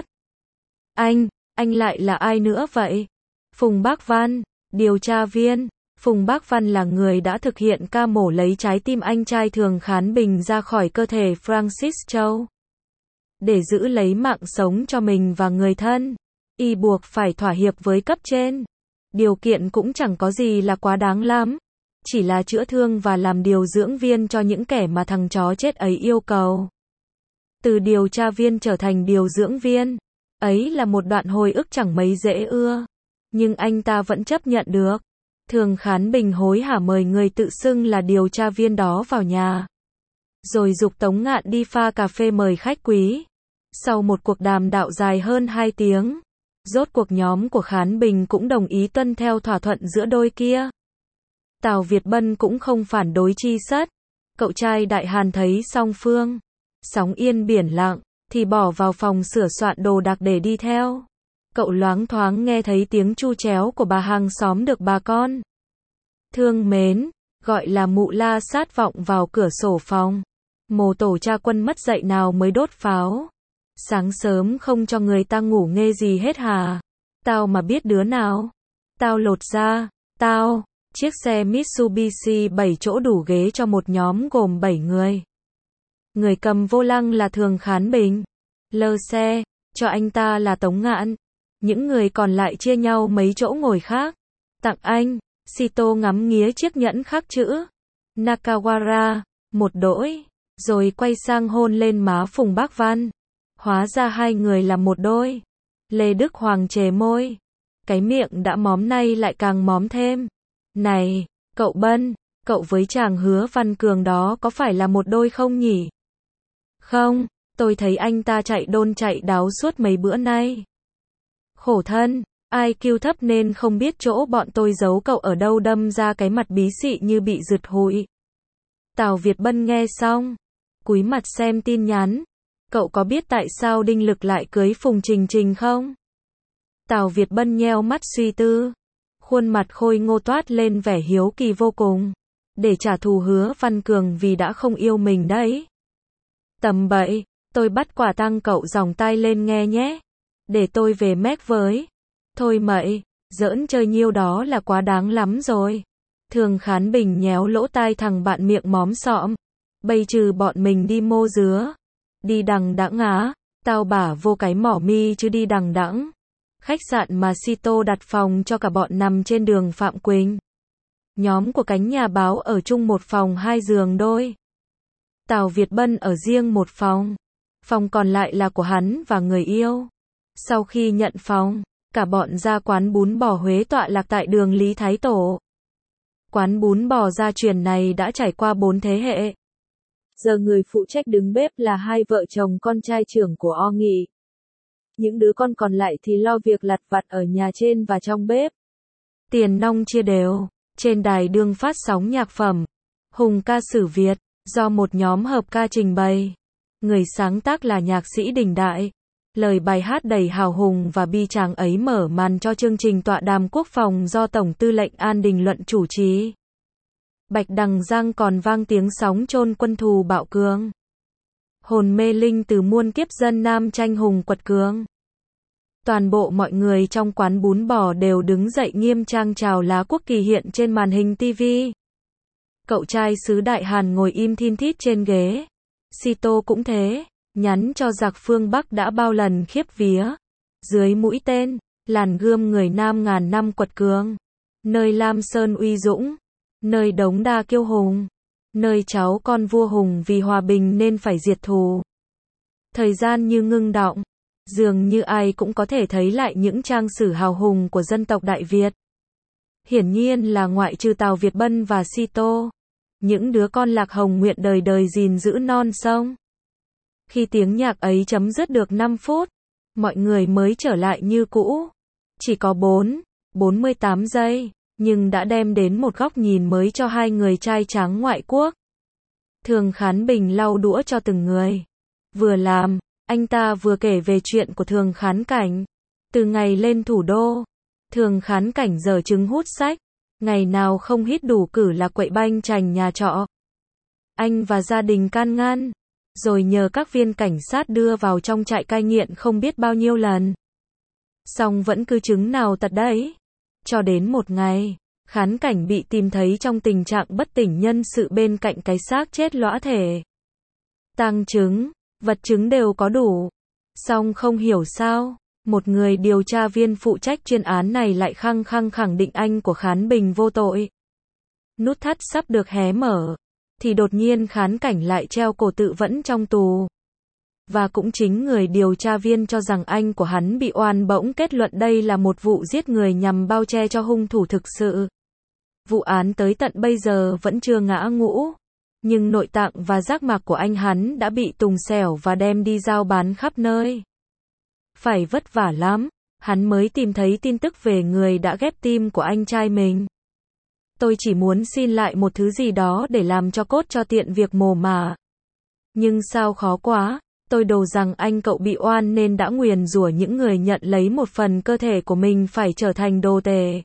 Anh lại là ai nữa vậy? Phùng Bác Văn, điều tra viên. Phùng Bác Văn là người đã thực hiện ca mổ lấy trái tim anh trai Thường Khán Bình ra khỏi cơ thể Francis Châu. Để giữ lấy mạng sống cho mình và người thân, y buộc phải thỏa hiệp với cấp trên. Điều kiện cũng chẳng có gì là quá đáng lắm, chỉ là chữa thương và làm điều dưỡng viên cho những kẻ mà thằng chó chết ấy yêu cầu. Từ điều tra viên trở thành điều dưỡng viên, ấy là một đoạn hồi ức chẳng mấy dễ ưa, nhưng anh ta vẫn chấp nhận được. Thường Khán Bình hối hả mời người tự xưng là điều tra viên đó vào nhà, rồi giục Tống Ngạn đi pha cà phê mời khách quý. Sau một cuộc đàm đạo dài hơn 2 tiếng, rốt cuộc nhóm của Khán Bình cũng đồng ý tuân theo thỏa thuận giữa đôi kia. Tào Việt Bân cũng không phản đối chi sất. Cậu trai Đại Hàn thấy song phương sóng yên biển lặng, thì bỏ vào phòng sửa soạn đồ đạc để đi theo. Cậu loáng thoáng nghe thấy tiếng chu chéo của bà hàng xóm được bà con thương mến, gọi là mụ la sát vọng vào cửa sổ phòng. Mồ tổ cha Quân mất dậy nào mới đốt pháo. Sáng sớm không cho người ta ngủ nghe gì hết hả? Tao mà biết đứa nào. Tao lột ra, tao. Chiếc xe Mitsubishi 7 chỗ đủ ghế cho một nhóm gồm 7 người. Người cầm vô lăng là Thường Khán Bình. Lơ xe, cho anh ta là Tống Ngạn. Những người còn lại chia nhau mấy chỗ ngồi khác. Tặng anh. Sito ngắm nghía chiếc nhẫn khắc chữ Nakawara, một đỗi, rồi quay sang hôn lên má Phùng Bác Văn. Hóa ra hai người là một đôi. Lê Đức Hoàng chề môi. Cái miệng đã móm nay lại càng móm thêm. Này, cậu Bân, cậu với chàng Hứa Văn Cường đó có phải là một đôi không nhỉ? Không, Tôi thấy anh ta chạy đôn chạy đáo suốt mấy bữa nay. Khổ thân, IQ thấp nên không biết chỗ bọn tôi giấu cậu ở đâu, đâm ra cái mặt bí xị như bị rượt hụi. Tào Việt Bân nghe xong, cúi mặt xem tin nhắn. Cậu có biết tại sao Đinh Lực lại cưới Phùng Trình Trình không? Tào Việt Bân nheo mắt suy tư. Khuôn mặt khôi ngô toát lên vẻ hiếu kỳ vô cùng. Để trả thù Hứa Văn Cường vì đã không yêu mình đấy. Tầm bậy, tôi bắt quả tang cậu, giòng tai lên nghe nhé. Để tôi về mét với. Thôi mậy, giỡn chơi nhiêu đó là quá đáng lắm rồi. Thường Khán Bình nhéo lỗ tai thằng bạn miệng móm xọm. Bây trừ bọn mình đi mô dứa. Đi đằng đẵng á, tao bả vô cái mỏ mi chứ đi đằng đẵng. Khách sạn mà Sito đặt phòng cho cả bọn nằm trên đường Phạm Quỳnh. Nhóm của cánh nhà báo ở chung một phòng 2 giường đôi. Tào Việt Bân ở riêng một phòng. Phòng còn lại là của hắn và người yêu. Sau khi nhận phòng, cả bọn ra quán bún bò Huế tọa lạc tại đường Lý Thái Tổ. Quán bún bò gia truyền này đã trải qua 4 thế hệ. Giờ người phụ trách đứng bếp là 2 vợ chồng con trai trưởng của O Nghị. Những đứa con còn lại thì lo việc lặt vặt ở nhà trên và trong bếp. Tiền nong chia đều. Trên đài đương phát sóng nhạc phẩm Hùng ca sử Việt, do một nhóm hợp ca trình bày. Người sáng tác là nhạc sĩ Đình Đại. Lời bài hát đầy hào hùng và bi tráng ấy mở màn cho chương trình tọa đàm quốc phòng do Tổng tư lệnh An Đình Luận chủ trì. Bạch Đằng Giang còn vang tiếng sóng chôn quân thù bạo cường. Hồn mê linh từ muôn kiếp dân nam tranh hùng quật cường. Toàn bộ mọi người trong quán bún bò đều đứng dậy nghiêm trang chào lá quốc kỳ hiện trên màn hình TV. Cậu trai xứ Đại Hàn ngồi im thin thít trên ghế. Sito cũng thế, nhắn cho giặc phương Bắc đã bao lần khiếp vía. Dưới mũi tên, làn gươm người Nam ngàn năm quật cường. Nơi Lam Sơn uy dũng, nơi Đống Đa kiêu hùng, nơi cháu con vua hùng vì hòa bình nên phải diệt thù. Thời gian như ngưng đọng, dường như ai cũng có thể thấy lại những trang sử hào hùng của dân tộc Đại Việt. Hiển nhiên là ngoại trừ Tào Việt Bân và Sito, những đứa con Lạc Hồng nguyện đời đời gìn giữ non sông. Khi tiếng nhạc ấy chấm dứt được 5 phút, mọi người mới trở lại như cũ. Chỉ có 48 giây, nhưng đã đem đến một góc nhìn mới cho 2 người trai tráng ngoại quốc. Thường Khán Bình lau đũa cho từng người. Vừa làm, anh ta vừa kể về chuyện của Thường Khán Cảnh. Từ ngày lên thủ đô, Thường Khán Cảnh dở chứng hút sách. Ngày nào không hít đủ cử là quậy banh chành nhà trọ. Anh và gia đình can ngăn, rồi nhờ các viên cảnh sát đưa vào trong trại cai nghiện không biết bao nhiêu lần. Song vẫn cứ chứng nào tật đấy. Cho đến một ngày, Khán Cảnh bị tìm thấy trong tình trạng bất tỉnh nhân sự bên cạnh cái xác chết lõa thể. Tang chứng, vật chứng đều có đủ. Song không hiểu sao, một người điều tra viên phụ trách chuyên án này lại khăng khăng khẳng định anh của Khán Bình vô tội. Nút thắt sắp được hé mở, thì đột nhiên Khán Cảnh lại treo cổ tự vẫn trong tù. Và cũng chính người điều tra viên cho rằng anh của hắn bị oan bỗng kết luận đây là một vụ giết người nhằm bao che cho hung thủ thực sự. Vụ án tới tận bây giờ vẫn chưa ngã ngũ, nhưng nội tạng và giác mạc của anh hắn đã bị tùng xẻo và đem đi giao bán khắp nơi. Phải vất vả lắm, hắn mới tìm thấy tin tức về người đã ghép tim của anh trai mình. Tôi chỉ muốn xin lại một thứ gì đó để làm cho cốt cho tiện việc mồ mả. Nhưng sao khó quá, tôi đồ rằng anh cậu bị oan nên đã nguyền rủa những người nhận lấy một phần cơ thể của mình phải trở thành đồ tể.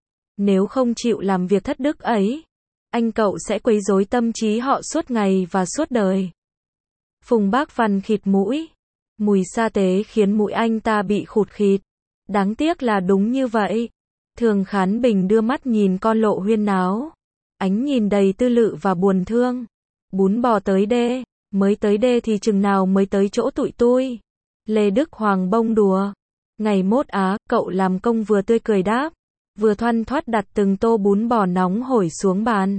Nếu không chịu làm việc thất đức ấy, anh cậu sẽ quấy rối tâm trí họ suốt ngày và suốt đời. Phùng Bác Văn khịt mũi. Mùi sa tế khiến mũi anh ta bị khụt khịt. Đáng tiếc là đúng như vậy. Thường Khán Bình đưa mắt nhìn con Lộ huyên náo. Ánh nhìn đầy tư lự và buồn thương. Bún bò tới đê. Mới tới đê thì chừng nào mới tới chỗ tụi tôi. Lê Đức Hoàng bông đùa. Ngày mốt á, cậu làm công vừa tươi cười đáp. Vừa thoăn thoắt đặt từng tô bún bò nóng hổi xuống bàn.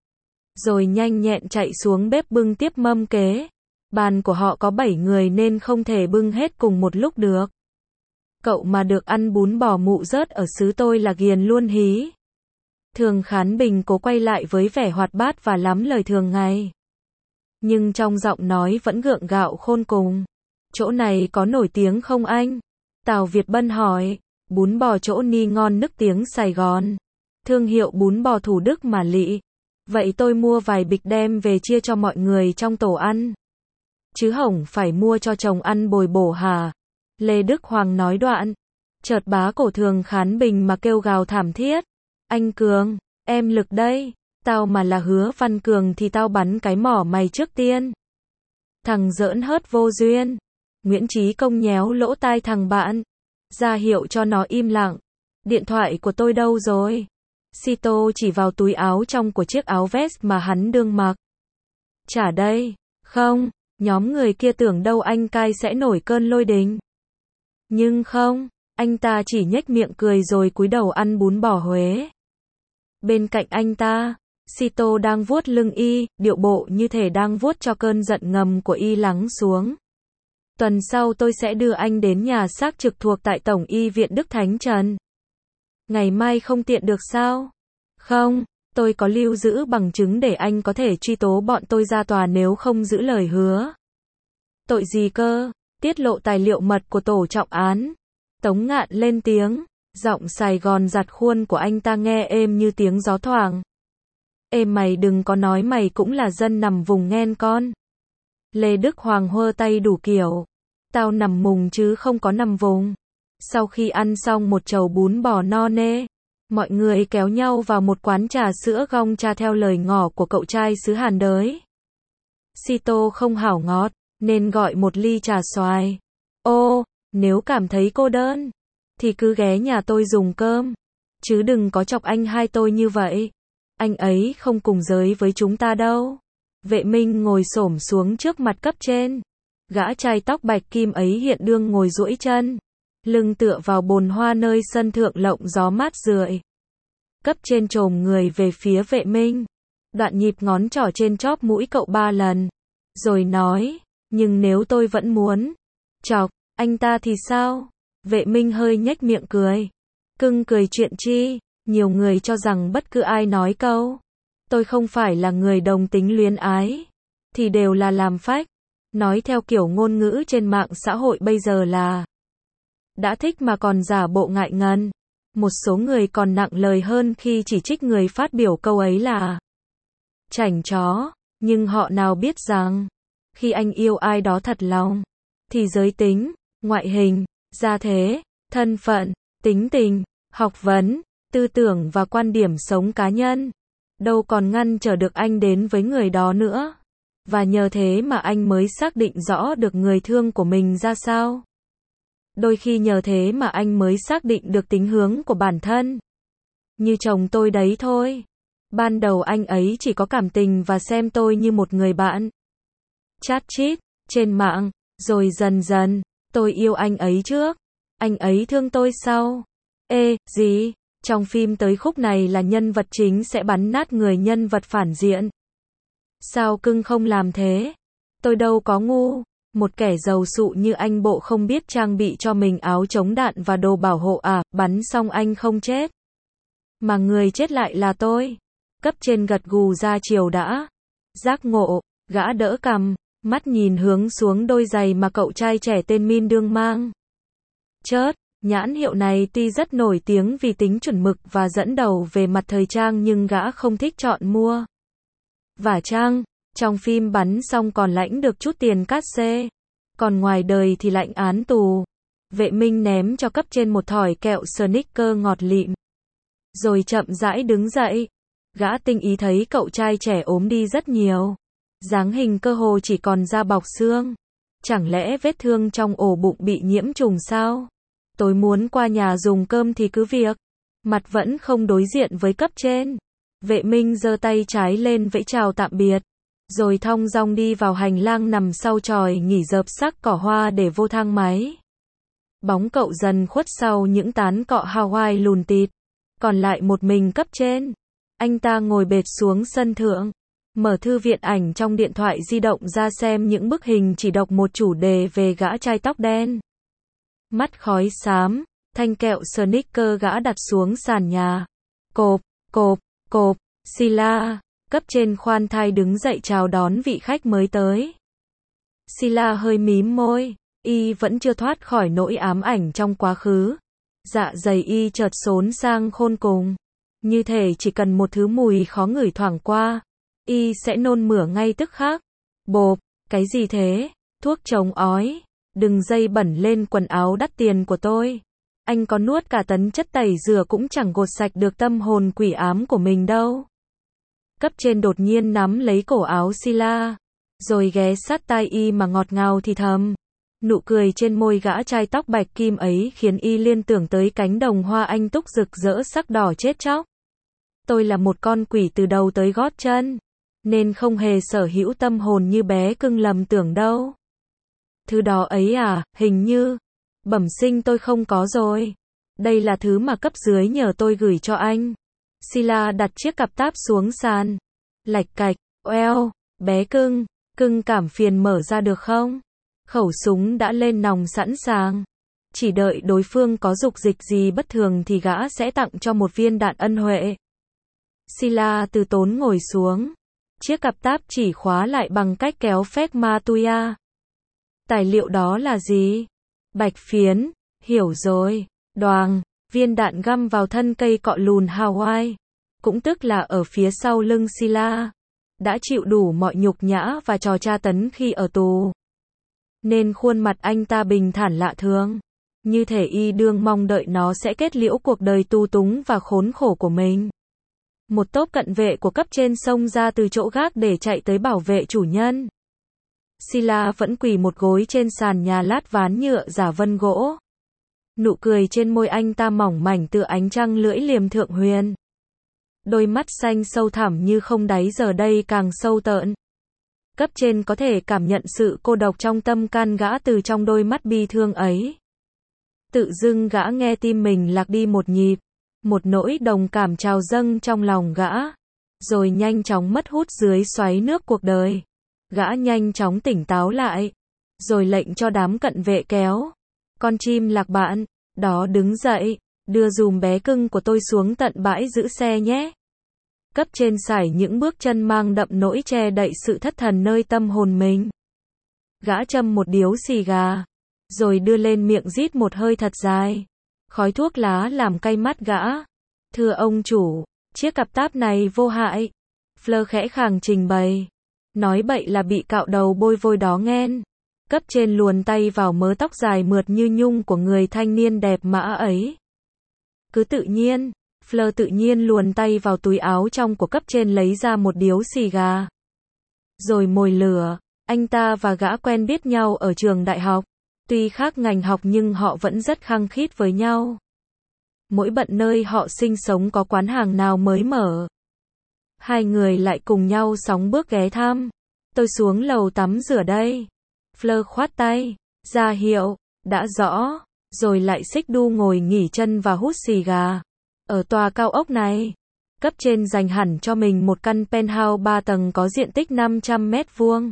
Rồi nhanh nhẹn chạy xuống bếp bưng tiếp mâm kế. Bàn của họ có 7 người nên không thể bưng hết cùng một lúc được. Cậu mà được ăn bún bò mụ rớt ở xứ tôi là ghiền luôn hí. Thường Khán Bình cố quay lại với vẻ hoạt bát và lắm lời thường ngày. Nhưng trong giọng nói vẫn gượng gạo khôn cùng. Chỗ này có nổi tiếng không anh? Tào Việt Bân hỏi. Bún bò chỗ Ni ngon nức tiếng Sài Gòn. Thương hiệu bún bò Thủ Đức mà lị. Vậy tôi mua vài bịch đem về chia cho mọi người trong tổ ăn. Chứ hổng phải mua cho chồng ăn bồi bổ hả? Lê Đức Hoàng nói đoạn. Chợt bá cổ Thường Khán Bình mà kêu gào thảm thiết. Anh Cường, em Lực đây. Tao mà là Hứa Văn Cường thì tao bắn cái mỏ mày trước tiên. Thằng giỡn hớt vô duyên. Nguyễn Chí Công nhéo lỗ tai thằng bạn. Ra hiệu cho nó im lặng. Điện thoại của tôi đâu rồi? Sito chỉ vào túi áo trong của chiếc áo vest mà hắn đương mặc. Trả đây. Không, nhóm người kia tưởng đâu anh cai sẽ nổi cơn lôi đình. Nhưng không, anh ta chỉ nhếch miệng cười rồi cúi đầu ăn bún bò Huế. Bên cạnh anh ta, Sito đang vuốt lưng y, điệu bộ như thể đang vuốt cho cơn giận ngầm của y lắng xuống. Tuần sau tôi sẽ đưa anh đến nhà xác trực thuộc tại Tổng y viện Đức Thánh Trần. Ngày mai không tiện được sao? Không, tôi có lưu giữ bằng chứng để anh có thể truy tố bọn tôi ra tòa nếu không giữ lời hứa. Tội gì cơ? Tiết lộ tài liệu mật của tổ trọng án. Tống Ngạn lên tiếng, giọng Sài Gòn giặt khuôn của anh ta nghe êm như tiếng gió thoảng. Ê mày đừng có nói mày cũng là dân nằm vùng nghen con. Lê Đức Hoàng hơ tay đủ kiểu. Tao nằm mùng chứ không có nằm vùng. Sau khi ăn xong một chầu bún bò no nê, mọi người kéo nhau vào một quán trà sữa gong trà theo lời ngỏ của cậu trai xứ Hàn đới. Sito không hảo ngọt, nên gọi một ly trà xoài. Ô, nếu cảm thấy cô đơn, thì cứ ghé nhà tôi dùng cơm. Chứ đừng có chọc anh hai tôi như vậy. Anh ấy không cùng giới với chúng ta đâu. Vệ Minh ngồi xổm xuống trước mặt cấp trên. Gã trai tóc bạch kim ấy hiện đương ngồi duỗi chân, lưng tựa vào bồn hoa nơi sân thượng lộng gió mát rượi. Cấp trên chồm người về phía Vệ Minh, đoạn nhịp ngón trỏ trên chóp mũi cậu 3 lần, rồi nói, nhưng nếu tôi vẫn muốn chọc anh ta thì sao? Vệ Minh hơi nhếch miệng cười. Cưng cười chuyện chi? Nhiều người cho rằng bất cứ ai nói câu tôi không phải là người đồng tính luyến ái thì đều là làm phách. Nói theo kiểu ngôn ngữ trên mạng xã hội bây giờ là đã thích mà còn giả bộ ngại ngần. Một số người còn nặng lời hơn khi chỉ trích người phát biểu câu ấy là chảnh chó. Nhưng họ nào biết rằng khi anh yêu ai đó thật lòng thì giới tính, ngoại hình, gia thế, thân phận, tính tình, học vấn, tư tưởng và quan điểm sống cá nhân đâu còn ngăn trở được anh đến với người đó nữa. Và nhờ thế mà anh mới xác định rõ được người thương của mình ra sao. Đôi khi nhờ thế mà anh mới xác định được tính hướng của bản thân. Như chồng tôi đấy thôi. Ban đầu anh ấy chỉ có cảm tình và xem tôi như một người bạn chat chít trên mạng, rồi dần dần, tôi yêu anh ấy trước. Anh ấy thương tôi sau. Ê, gì? Trong phim tới khúc này là nhân vật chính sẽ bắn nát người nhân vật phản diện. Sao cưng không làm thế? Tôi đâu có ngu. Một kẻ giàu sụ như anh bộ không biết trang bị cho mình áo chống đạn và đồ bảo hộ à, bắn xong anh không chết. Mà người chết lại là tôi. Cấp trên gật gù ra chiều đã. Giác ngộ, gã đỡ cằm, mắt nhìn hướng xuống đôi giày mà cậu trai trẻ tên Min đương mang. Chớt, nhãn hiệu này tuy rất nổi tiếng vì tính chuẩn mực và dẫn đầu về mặt thời trang nhưng gã không thích chọn mua. Vả chăng, trong phim bắn xong còn lãnh được chút tiền cát xê, còn ngoài đời thì lãnh án tù. Vệ Minh ném cho cấp trên một thỏi kẹo Snickers ngọt lịm. Rồi chậm rãi đứng dậy. Gã tinh ý thấy cậu trai trẻ ốm đi rất nhiều. Dáng hình cơ hồ chỉ còn da bọc xương. Chẳng lẽ vết thương trong ổ bụng bị nhiễm trùng sao? Tôi muốn qua nhà dùng cơm thì cứ việc. Mặt vẫn không đối diện với cấp trên. Vệ Minh giơ tay trái lên vẫy chào tạm biệt. Rồi thong dong đi vào hành lang nằm sau chòi nghỉ dợp sắc cỏ hoa để vô thang máy. Bóng cậu dần khuất sau những tán cọ Hawaii lùn tịt. Còn lại một mình cấp trên. Anh ta ngồi bệt xuống sân thượng. Mở thư viện ảnh trong điện thoại di động ra xem những bức hình chỉ đọc một chủ đề về gã trai tóc đen. Mắt khói xám, thanh kẹo Snickers gã đặt xuống sàn nhà. Cộp, cộp, cộp, Sila. Cấp trên khoan thai đứng dậy chào đón vị khách mới tới. Sila hơi mím môi. Y vẫn chưa thoát khỏi nỗi ám ảnh trong quá khứ. Dạ dày Y chợt xốn sang khôn cùng. Như thể chỉ cần một thứ mùi khó ngửi thoảng qua, Y sẽ nôn mửa ngay tức khắc. Bộp, cái gì thế? Thuốc chống ói. Đừng dây bẩn lên quần áo đắt tiền của tôi. Anh có nuốt cả tấn chất tẩy rửa cũng chẳng gột sạch được tâm hồn quỷ ám của mình đâu. Cấp trên đột nhiên nắm lấy cổ áo Sila, rồi ghé sát tai Y mà ngọt ngào thì thầm. Nụ cười trên môi gã trai tóc bạch kim ấy khiến Y liên tưởng tới cánh đồng hoa anh túc rực rỡ sắc đỏ chết chóc. Tôi là một con quỷ từ đầu tới gót chân, nên không hề sở hữu tâm hồn như bé cưng lầm tưởng đâu. Thứ đó ấy à, hình như bẩm sinh tôi không có rồi. Đây là thứ mà cấp dưới nhờ tôi gửi cho anh. Sila đặt chiếc cặp táp xuống sàn. Lạch cạch, oeo, bé cưng cảm phiền mở ra được không? Khẩu súng đã lên nòng sẵn sàng. Chỉ đợi đối phương có dục dịch gì bất thường thì gã sẽ tặng cho một viên đạn ân huệ. Sila từ tốn ngồi xuống. Chiếc cặp táp chỉ khóa lại bằng cách kéo phép ma tuya. Tài liệu đó là gì? Bạch phiến, hiểu rồi. Đoàng, viên đạn găm vào thân cây cọ lùn Hawaii, cũng tức là ở phía sau lưng Sila. Đã chịu đủ mọi nhục nhã và trò tra tấn khi ở tù, nên khuôn mặt anh ta bình thản lạ thường, như thể Y đương mong đợi nó sẽ kết liễu cuộc đời tù túng và khốn khổ của mình. Một tốp cận vệ của cấp trên xông ra từ chỗ gác để chạy tới bảo vệ chủ nhân. Sila vẫn quỳ một gối trên sàn nhà lát ván nhựa giả vân gỗ. Nụ cười trên môi anh ta mỏng mảnh tựa ánh trăng lưỡi liềm thượng huyền. Đôi mắt xanh sâu thẳm như không đáy giờ đây càng sâu tợn. Cấp trên có thể cảm nhận sự cô độc trong tâm can gã từ trong đôi mắt bi thương ấy. Tự dưng gã nghe tim mình lạc đi một nhịp. Một nỗi đồng cảm trào dâng trong lòng gã, rồi nhanh chóng mất hút dưới xoáy nước cuộc đời. Gã nhanh chóng tỉnh táo lại, rồi lệnh cho đám cận vệ kéo con chim lạc bạn đó đứng dậy, đưa dùm bé cưng của tôi xuống tận bãi giữ xe nhé. Cấp trên sải những bước chân mang đậm nỗi che đậy sự thất thần nơi tâm hồn mình. Gã châm một điếu xì gà, rồi đưa lên miệng rít một hơi thật dài. Khói thuốc lá làm cay mắt gã. Thưa ông chủ, chiếc cặp táp này vô hại. Fleur khẽ khàng trình bày. Nói bậy là bị cạo đầu bôi vôi đó nghen. Cấp trên luồn tay vào mớ tóc dài mượt như nhung của người thanh niên đẹp mã ấy. Cứ tự nhiên, Fleur tự nhiên luồn tay vào túi áo trong của cấp trên lấy ra một điếu xì gà. Rồi mồi lửa, anh ta và gã quen biết nhau ở trường đại học. Tuy khác ngành học nhưng họ vẫn rất khăng khít với nhau. Mỗi bận nơi họ sinh sống có quán hàng nào mới mở, hai người lại cùng nhau sóng bước ghé thăm. Tôi xuống lầu tắm rửa đây. Fleur khoát tay, ra hiệu, đã rõ, rồi lại xích đu ngồi nghỉ chân và hút xì gà. Ở tòa cao ốc này, cấp trên dành hẳn cho mình một căn penthouse 3 tầng có diện tích 500 mét vuông.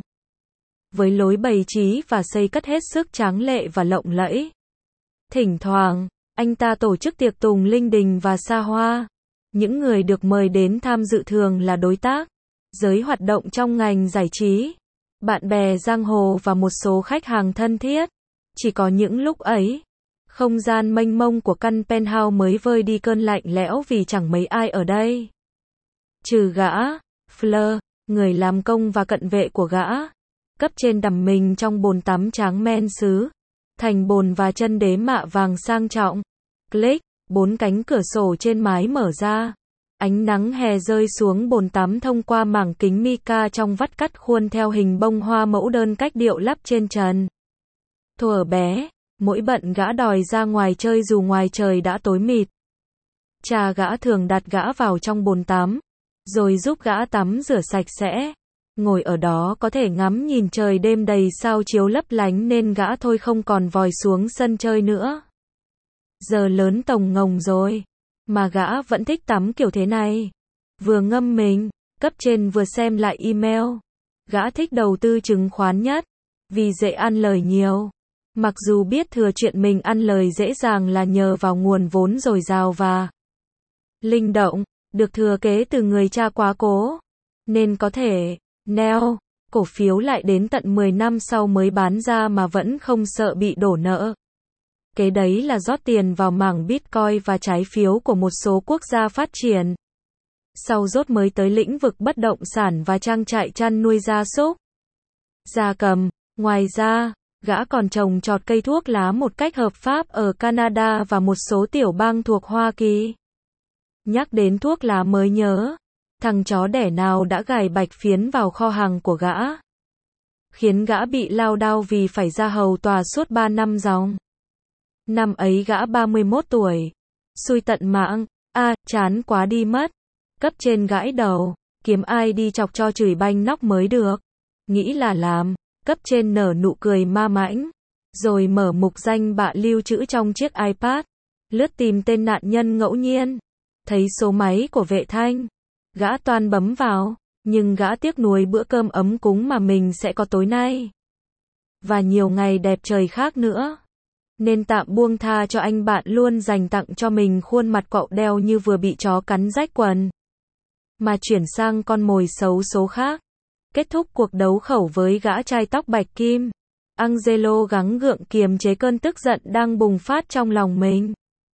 Với lối bày trí và xây cất hết sức tráng lệ và lộng lẫy. Thỉnh thoảng, anh ta tổ chức tiệc tùng linh đình và xa hoa. Những người được mời đến tham dự thường là đối tác, giới hoạt động trong ngành giải trí, bạn bè giang hồ và một số khách hàng thân thiết. Chỉ có những lúc ấy, không gian mênh mông của căn penthouse mới vơi đi cơn lạnh lẽo vì chẳng mấy ai ở đây. Trừ gã, Fleur, người làm công và cận vệ của gã. Cấp trên đắm mình trong bồn tắm tráng men sứ, thành bồn và chân đế mạ vàng sang trọng. Click, 4 cánh cửa sổ trên mái mở ra. Ánh nắng hè rơi xuống bồn tắm thông qua mảng kính mica trong vắt cắt khuôn theo hình bông hoa mẫu đơn cách điệu lắp trên trần. Thuở bé, mỗi bận gã đòi ra ngoài chơi dù ngoài trời đã tối mịt. Cha gã thường đặt gã vào trong bồn tắm, rồi giúp gã tắm rửa sạch sẽ. Ngồi ở đó có thể ngắm nhìn trời đêm đầy sao chiếu lấp lánh nên gã thôi không còn vòi xuống sân chơi nữa. Giờ lớn tồng ngồng rồi, mà gã vẫn thích tắm kiểu thế này. Vừa ngâm mình, cấp trên vừa xem lại email. Gã thích đầu tư chứng khoán nhất, vì dễ ăn lời nhiều. Mặc dù biết thừa chuyện mình ăn lời dễ dàng là nhờ vào nguồn vốn dồi dào và linh động, được thừa kế từ người cha quá cố, nên có thể cổ phiếu lại đến tận 10 năm sau mới bán ra mà vẫn không sợ bị đổ nợ. Kế đấy là rót tiền vào mảng Bitcoin và trái phiếu của một số quốc gia phát triển. Sau rốt mới tới lĩnh vực bất động sản và trang trại chăn nuôi gia súc, gia cầm. Ngoài ra, gã còn trồng trọt cây thuốc lá một cách hợp pháp ở Canada và một số tiểu bang thuộc Hoa Kỳ. Nhắc đến thuốc lá mới nhớ, thằng chó đẻ nào đã gài bạch phiến vào kho hàng của gã, khiến gã bị lao đao vì phải ra hầu tòa suốt 3 năm dòng. Năm ấy gã 31 tuổi. Xui tận mạng, chán quá đi mất. Cấp trên gãi đầu, kiếm ai đi chọc cho chửi banh nóc mới được. Nghĩ là làm, cấp trên nở nụ cười ma mãnh, rồi mở mục danh bạ lưu trữ trong chiếc iPad, lướt tìm tên nạn nhân ngẫu nhiên. Thấy số máy của vệ thanh, gã toan bấm vào, nhưng gã tiếc nuối bữa cơm ấm cúng mà mình sẽ có tối nay. Và nhiều ngày đẹp trời khác nữa. Nên tạm buông tha cho anh bạn luôn dành tặng cho mình khuôn mặt quạo đeo như vừa bị chó cắn rách quần. Mà chuyển sang con mồi xấu số khác. Kết thúc cuộc đấu khẩu với gã trai tóc bạch kim, Angelo gắng gượng kiềm chế cơn tức giận đang bùng phát trong lòng mình.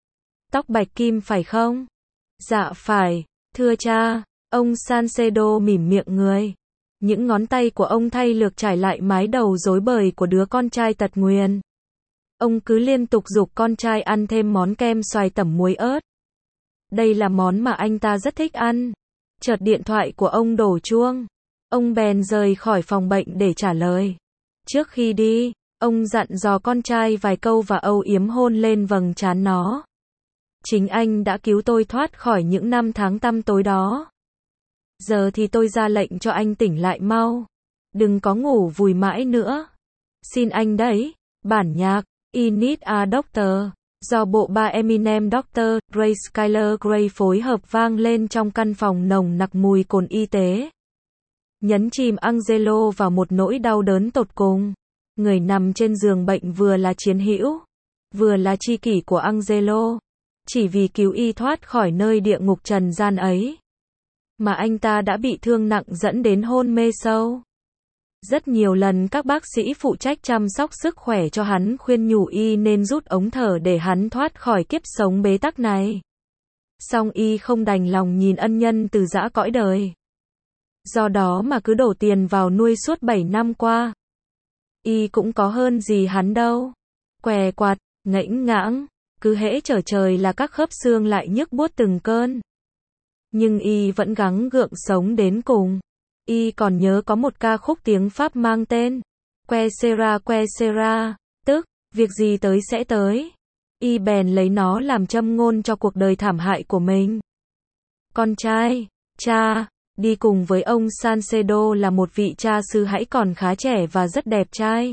Tóc bạch kim phải không? Dạ phải, thưa cha. Ông Salcedo mỉm miệng người. Những ngón tay của ông thay lược trải lại mái đầu rối bời của đứa con trai tật nguyền. Ông cứ liên tục giục con trai ăn thêm món kem xoài tẩm muối ớt. Đây là món mà anh ta rất thích ăn. Chợt điện thoại của ông đổ chuông. Ông bèn rời khỏi phòng bệnh để trả lời. Trước khi đi, ông dặn dò con trai vài câu và âu yếm hôn lên vầng trán nó. Chính anh đã cứu tôi thoát khỏi những năm tháng tăm tối đó. Giờ thì tôi ra lệnh cho anh tỉnh lại mau. Đừng có ngủ vùi mãi nữa. Xin anh đấy. Bản nhạc I Need a Doctor do bộ ba Eminem Dr. Dre Skylar Grey phối hợp vang lên trong căn phòng nồng nặc mùi cồn y tế. Nhấn chìm Angelo vào một nỗi đau đớn tột cùng. Người nằm trên giường bệnh vừa là chiến hữu, vừa là tri kỷ của Angelo. Chỉ vì cứu y thoát khỏi nơi địa ngục trần gian ấy, mà anh ta đã bị thương nặng dẫn đến hôn mê sâu. Rất nhiều lần các bác sĩ phụ trách chăm sóc sức khỏe cho hắn khuyên nhủ y nên rút ống thở để hắn thoát khỏi kiếp sống bế tắc này. Song y không đành lòng nhìn ân nhân từ giã cõi đời. Do đó mà cứ đổ tiền vào nuôi suốt 7 năm qua. Y cũng có hơn gì hắn đâu. Què quạt, ngãnh ngãng, cứ hễ trở trời là các khớp xương lại nhức buốt từng cơn. Nhưng y vẫn gắng gượng sống đến cùng. Y còn nhớ có một ca khúc tiếng Pháp mang tên Que sera, tức, việc gì tới sẽ tới. Y bèn lấy nó làm châm ngôn cho cuộc đời thảm hại của mình. Con trai, cha, đi cùng với ông Salcedo là một vị cha xứ hãy còn khá trẻ và rất đẹp trai.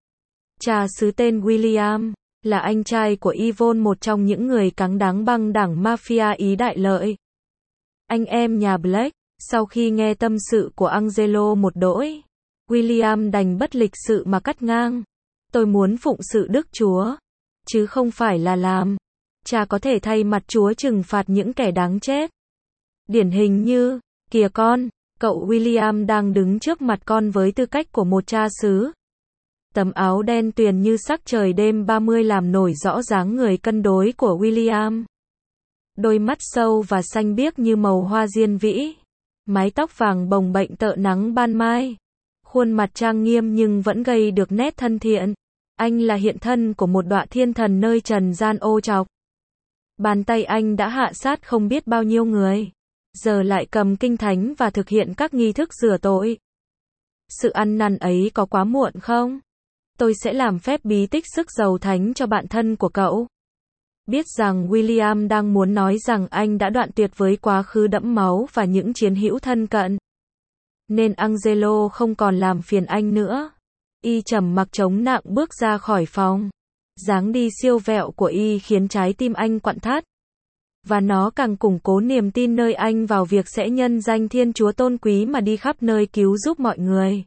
Cha xứ tên William, là anh trai của Yvonne, một trong những người cáng đáng băng đảng mafia Ý đại lợi. Anh em nhà Black. Sau khi nghe tâm sự của Angelo một đỗi, William đành bất lịch sự mà cắt ngang. Tôi muốn phụng sự Đức Chúa, chứ không phải là làm. Cha có thể thay mặt Chúa trừng phạt những kẻ đáng chết. Điển hình như, kìa con, cậu William đang đứng trước mặt con với tư cách của một cha xứ. Tấm áo đen tuyền như sắc trời đêm 30 làm nổi rõ dáng người cân đối của William. Đôi mắt sâu và xanh biếc như màu hoa diên vĩ. Mái tóc vàng bồng bềnh tợ nắng ban mai. Khuôn mặt trang nghiêm nhưng vẫn gây được nét thân thiện. Anh là hiện thân của một đọa thiên thần nơi trần gian ô trọc. Bàn tay anh đã hạ sát không biết bao nhiêu người. Giờ lại cầm kinh thánh và thực hiện các nghi thức rửa tội. Sự ăn năn ấy có quá muộn không? Tôi sẽ làm phép bí tích sức dầu thánh cho bạn thân của cậu. Biết rằng William đang muốn nói rằng anh đã đoạn tuyệt với quá khứ đẫm máu và những chiến hữu thân cận. Nên Angelo không còn làm phiền anh nữa. Y trầm mặc chống nặng bước ra khỏi phòng. Dáng đi siêu vẹo của y khiến trái tim anh quặn thắt. Và nó càng củng cố niềm tin nơi anh vào việc sẽ nhân danh Thiên Chúa tôn quý mà đi khắp nơi cứu giúp mọi người.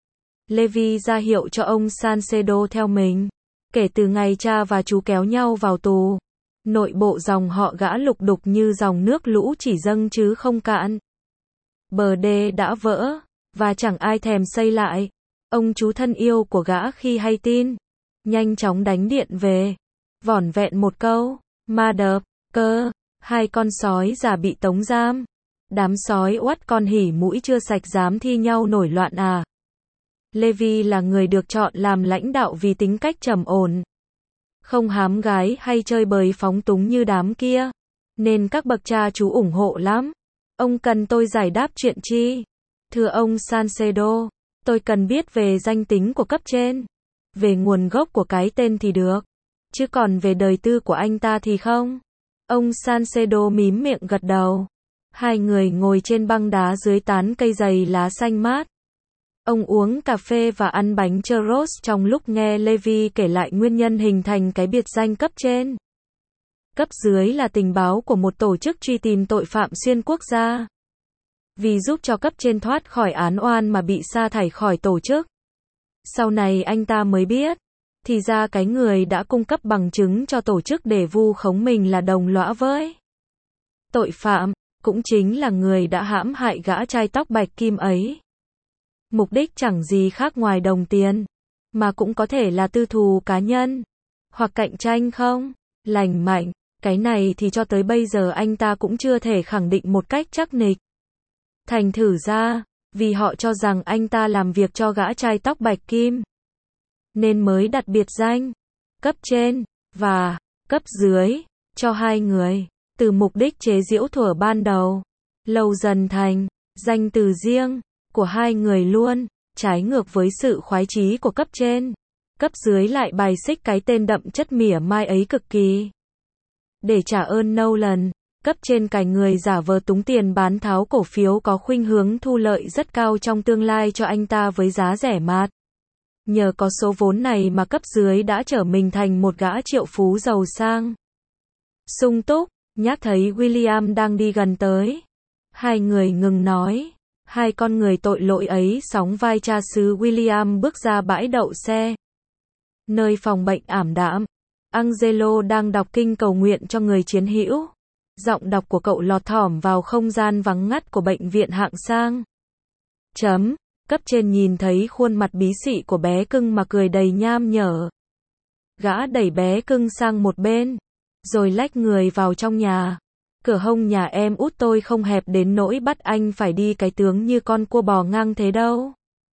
Levi ra hiệu cho ông Salcedo theo mình. Kể từ ngày cha và chú kéo nhau vào tù, nội bộ dòng họ gã lục đục như dòng nước lũ chỉ dâng chứ không cạn. Bờ đê đã vỡ, và chẳng ai thèm xây lại. Ông chú thân yêu của gã khi hay tin, nhanh chóng đánh điện về, vỏn vẹn một câu, ma đợp, cơ, hai con sói già bị tống giam. Đám sói oắt con hỉ mũi chưa sạch dám thi nhau nổi loạn à. Levi là người được chọn làm lãnh đạo vì tính cách trầm ổn, không hám gái hay chơi bời phóng túng như đám kia, nên các bậc cha chú ủng hộ lắm. Ông cần tôi giải đáp chuyện chi? Thưa ông Salcedo, tôi cần biết về danh tính của cấp trên, về nguồn gốc của cái tên thì được, chứ còn về đời tư của anh ta thì không. Ông Salcedo mím miệng gật đầu. Hai người ngồi trên băng đá dưới tán cây dày lá xanh mát. Ông uống cà phê và ăn bánh churros trong lúc nghe Levi kể lại nguyên nhân hình thành cái biệt danh cấp trên. Cấp dưới là tình báo của một tổ chức truy tìm tội phạm xuyên quốc gia. Vì giúp cho cấp trên thoát khỏi án oan mà bị sa thải khỏi tổ chức. Sau này anh ta mới biết, thì ra cái người đã cung cấp bằng chứng cho tổ chức để vu khống mình là đồng lõa với tội phạm, cũng chính là người đã hãm hại gã trai tóc bạch kim ấy. Mục đích chẳng gì khác ngoài đồng tiền, mà cũng có thể là tư thù cá nhân, hoặc cạnh tranh không lành mạnh. Cái này thì cho tới bây giờ anh ta cũng chưa thể khẳng định một cách chắc nịch. Thành thử ra, vì họ cho rằng anh ta làm việc cho gã trai tóc bạch kim, nên mới đặt biệt danh cấp trên và cấp dưới cho hai người. Từ mục đích chế giễu thuở ban đầu, lâu dần thành danh từ riêng của hai người luôn, trái ngược với sự khoái chí của cấp trên. Cấp dưới lại bài xích cái tên đậm chất mỉa mai ấy cực kỳ. Để trả ơn Nolan, cấp trên cài người giả vờ túng tiền bán tháo cổ phiếu có khuynh hướng thu lợi rất cao trong tương lai cho anh ta với giá rẻ mạt. Nhờ có số vốn này mà cấp dưới đã trở mình thành một gã triệu phú giàu sang. Sung túc, nhắc thấy William đang đi gần tới. Hai người ngừng nói. Hai con người tội lỗi ấy sóng vai cha xứ William bước ra bãi đậu xe. Nơi phòng bệnh ảm đạm, Angelo đang đọc kinh cầu nguyện cho người chiến hữu. Giọng đọc của cậu lọt thỏm vào không gian vắng ngắt của bệnh viện hạng sang. Cấp trên nhìn thấy khuôn mặt bí xị của bé cưng mà cười đầy nham nhở. Gã đẩy bé cưng sang một bên, rồi lách người vào trong nhà. Cửa hông nhà em út tôi không hẹp đến nỗi bắt anh phải đi cái tướng như con cua bò ngang thế đâu.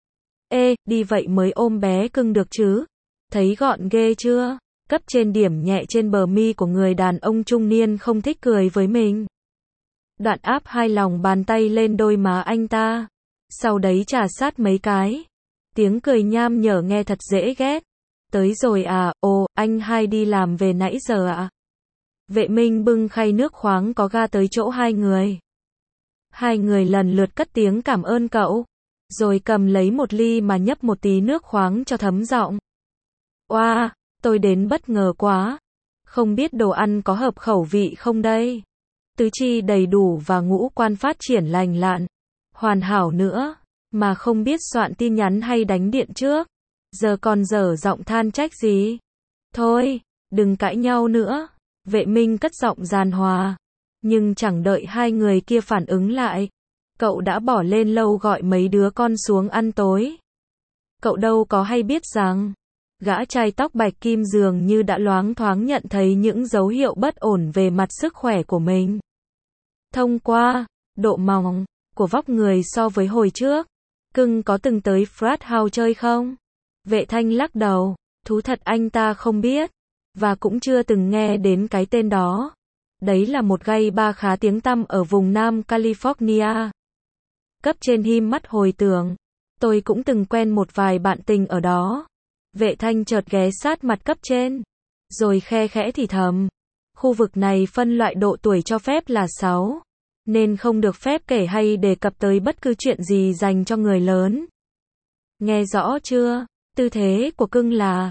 Ê, đi vậy mới ôm bé cưng được chứ. Thấy gọn ghê chưa? Cấp trên điểm nhẹ trên bờ mi của người đàn ông trung niên không thích cười với mình. Đoạn áp hai lòng bàn tay lên đôi má anh ta. Sau đấy trà sát mấy cái. Tiếng cười nham nhở nghe thật dễ ghét. Tới rồi à, ồ, anh hai đi làm về nãy giờ ạ. Vệ Minh bưng khay nước khoáng có ga tới chỗ hai người. Hai người lần lượt cất tiếng cảm ơn cậu, rồi cầm lấy một ly mà nhấp một tí nước khoáng cho thấm giọng. Oa, tôi đến bất ngờ quá. Không biết đồ ăn có hợp khẩu vị không đây? Tứ chi đầy đủ và ngũ quan phát triển lành lặn, hoàn hảo nữa, mà không biết soạn tin nhắn hay đánh điện trước. Giờ còn dở giọng than trách gì? Thôi, đừng cãi nhau nữa. Vệ Minh cất giọng giàn hòa. Nhưng chẳng đợi hai người kia phản ứng lại, cậu đã bỏ lên lâu gọi mấy đứa con xuống ăn tối. Cậu đâu có hay biết rằng, gã trai tóc bạch kim dường như đã loáng thoáng nhận thấy những dấu hiệu bất ổn về mặt sức khỏe của mình. Thông qua độ mỏng của vóc người so với hồi trước, cưng có từng tới frat house chơi không? Vệ Thanh lắc đầu, thú thật anh ta không biết, và cũng chưa từng nghe đến cái tên đó. Đấy là một gay bar khá tiếng tăm ở vùng Nam California. Cấp trên hím mắt hồi tưởng, tôi cũng từng quen một vài bạn tình ở đó. Vệ Thanh chợt ghé sát mặt cấp trên, rồi khe khẽ thì thầm. Khu vực này phân loại độ tuổi cho phép là 6, nên không được phép kể hay đề cập tới bất cứ chuyện gì dành cho người lớn. Nghe rõ chưa? Tư thế của cưng là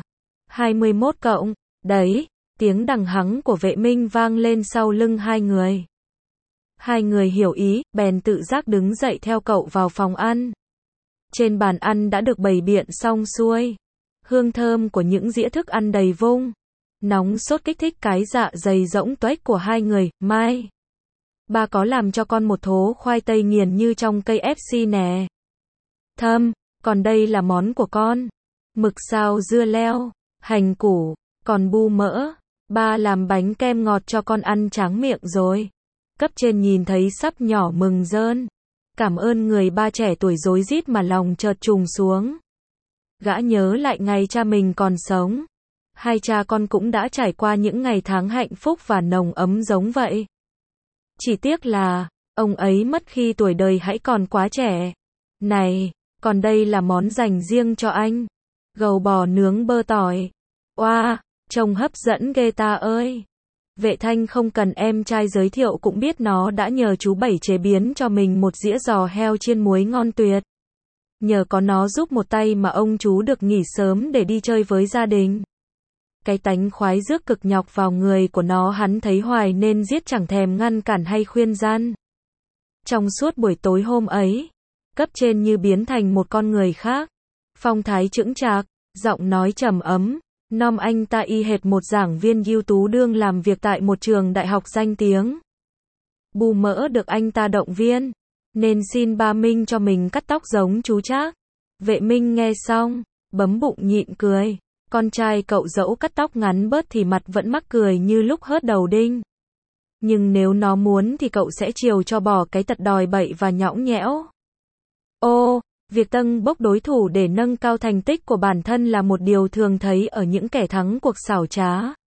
21 cộng. Đấy, tiếng đằng hắng của Vệ Minh vang lên sau lưng hai người. Hai người hiểu ý, bèn tự giác đứng dậy theo cậu vào phòng ăn. Trên bàn ăn đã được bày biện xong xuôi. Hương thơm của những dĩa thức ăn đầy vung. Nóng sốt kích thích cái dạ dày rỗng tuếch của hai người. Mai, ba có làm cho con một thố khoai tây nghiền như trong KFC nè. Thơm, còn đây là món của con. Mực xào dưa leo, hành củ, còn bu mỡ. Ba làm bánh kem ngọt cho con ăn tráng miệng rồi. Cấp trên nhìn thấy sắp nhỏ mừng rơn. Cảm ơn người ba trẻ tuổi rối rít mà lòng chợt trùng xuống. Gã nhớ lại ngày cha mình còn sống. Hai cha con cũng đã trải qua những ngày tháng hạnh phúc và nồng ấm giống vậy. Chỉ tiếc là, ông ấy mất khi tuổi đời hãy còn quá trẻ. Này, còn đây là món dành riêng cho anh. Gầu bò nướng bơ tỏi. Oa, trông hấp dẫn ghê ta ơi. Vệ Thanh không cần em trai giới thiệu cũng biết nó đã nhờ chú Bảy chế biến cho mình một dĩa giò heo chiên muối ngon tuyệt. Nhờ có nó giúp một tay mà ông chú được nghỉ sớm để đi chơi với gia đình. Cái tánh khoái rước cực nhọc vào người của nó hắn thấy hoài nên giết chẳng thèm ngăn cản hay khuyên gian. Trong suốt buổi tối hôm ấy, cấp trên như biến thành một con người khác. Phong thái chững chạc, giọng nói trầm ấm, nom anh ta y hệt một giảng viên ưu tú đương làm việc tại một trường đại học danh tiếng. Bu mỡ được anh ta động viên, nên xin ba Minh cho mình cắt tóc giống chú Trác. Vệ Minh nghe xong, bấm bụng nhịn cười. Con trai cậu dẫu cắt tóc ngắn bớt thì mặt vẫn mắc cười như lúc hớt đầu đinh. Nhưng nếu nó muốn thì cậu sẽ chiều cho bỏ cái tật đòi bậy và nhõng nhẽo. Ô, việc tâng bốc đối thủ để nâng cao thành tích của bản thân là một điều thường thấy ở những kẻ thắng cuộc xảo trá.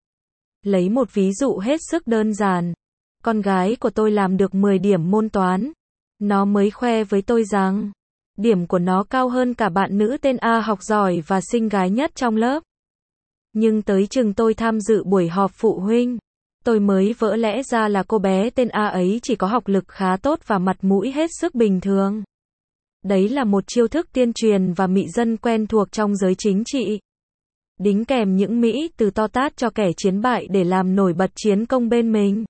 Lấy một ví dụ hết sức đơn giản. Con gái của tôi làm được 10 điểm môn toán. Nó mới khoe với tôi rằng, điểm của nó cao hơn cả bạn nữ tên A học giỏi và xinh gái nhất trong lớp. Nhưng tới chừng tôi tham dự buổi họp phụ huynh, tôi mới vỡ lẽ ra là cô bé tên A ấy chỉ có học lực khá tốt và mặt mũi hết sức bình thường. Đấy là một chiêu thức tiên truyền và mị dân quen thuộc trong giới chính trị. Đính kèm những mỹ từ to tát cho kẻ chiến bại để làm nổi bật chiến công bên mình.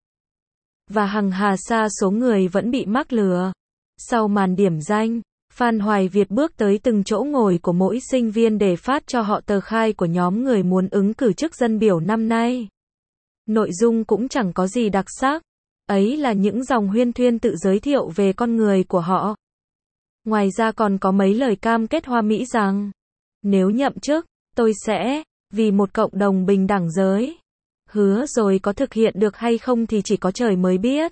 Và hằng hà sa số người vẫn bị mắc lừa. Sau màn điểm danh, Phan Hoài Việt bước tới từng chỗ ngồi của mỗi sinh viên để phát cho họ tờ khai của nhóm người muốn ứng cử chức dân biểu năm nay. Nội dung cũng chẳng có gì đặc sắc. Ấy là những dòng huyên thuyên tự giới thiệu về con người của họ. Ngoài ra còn có mấy lời cam kết hoa mỹ rằng, nếu nhậm chức, tôi sẽ, vì một cộng đồng bình đẳng giới. Hứa rồi có thực hiện được hay không thì chỉ có trời mới biết.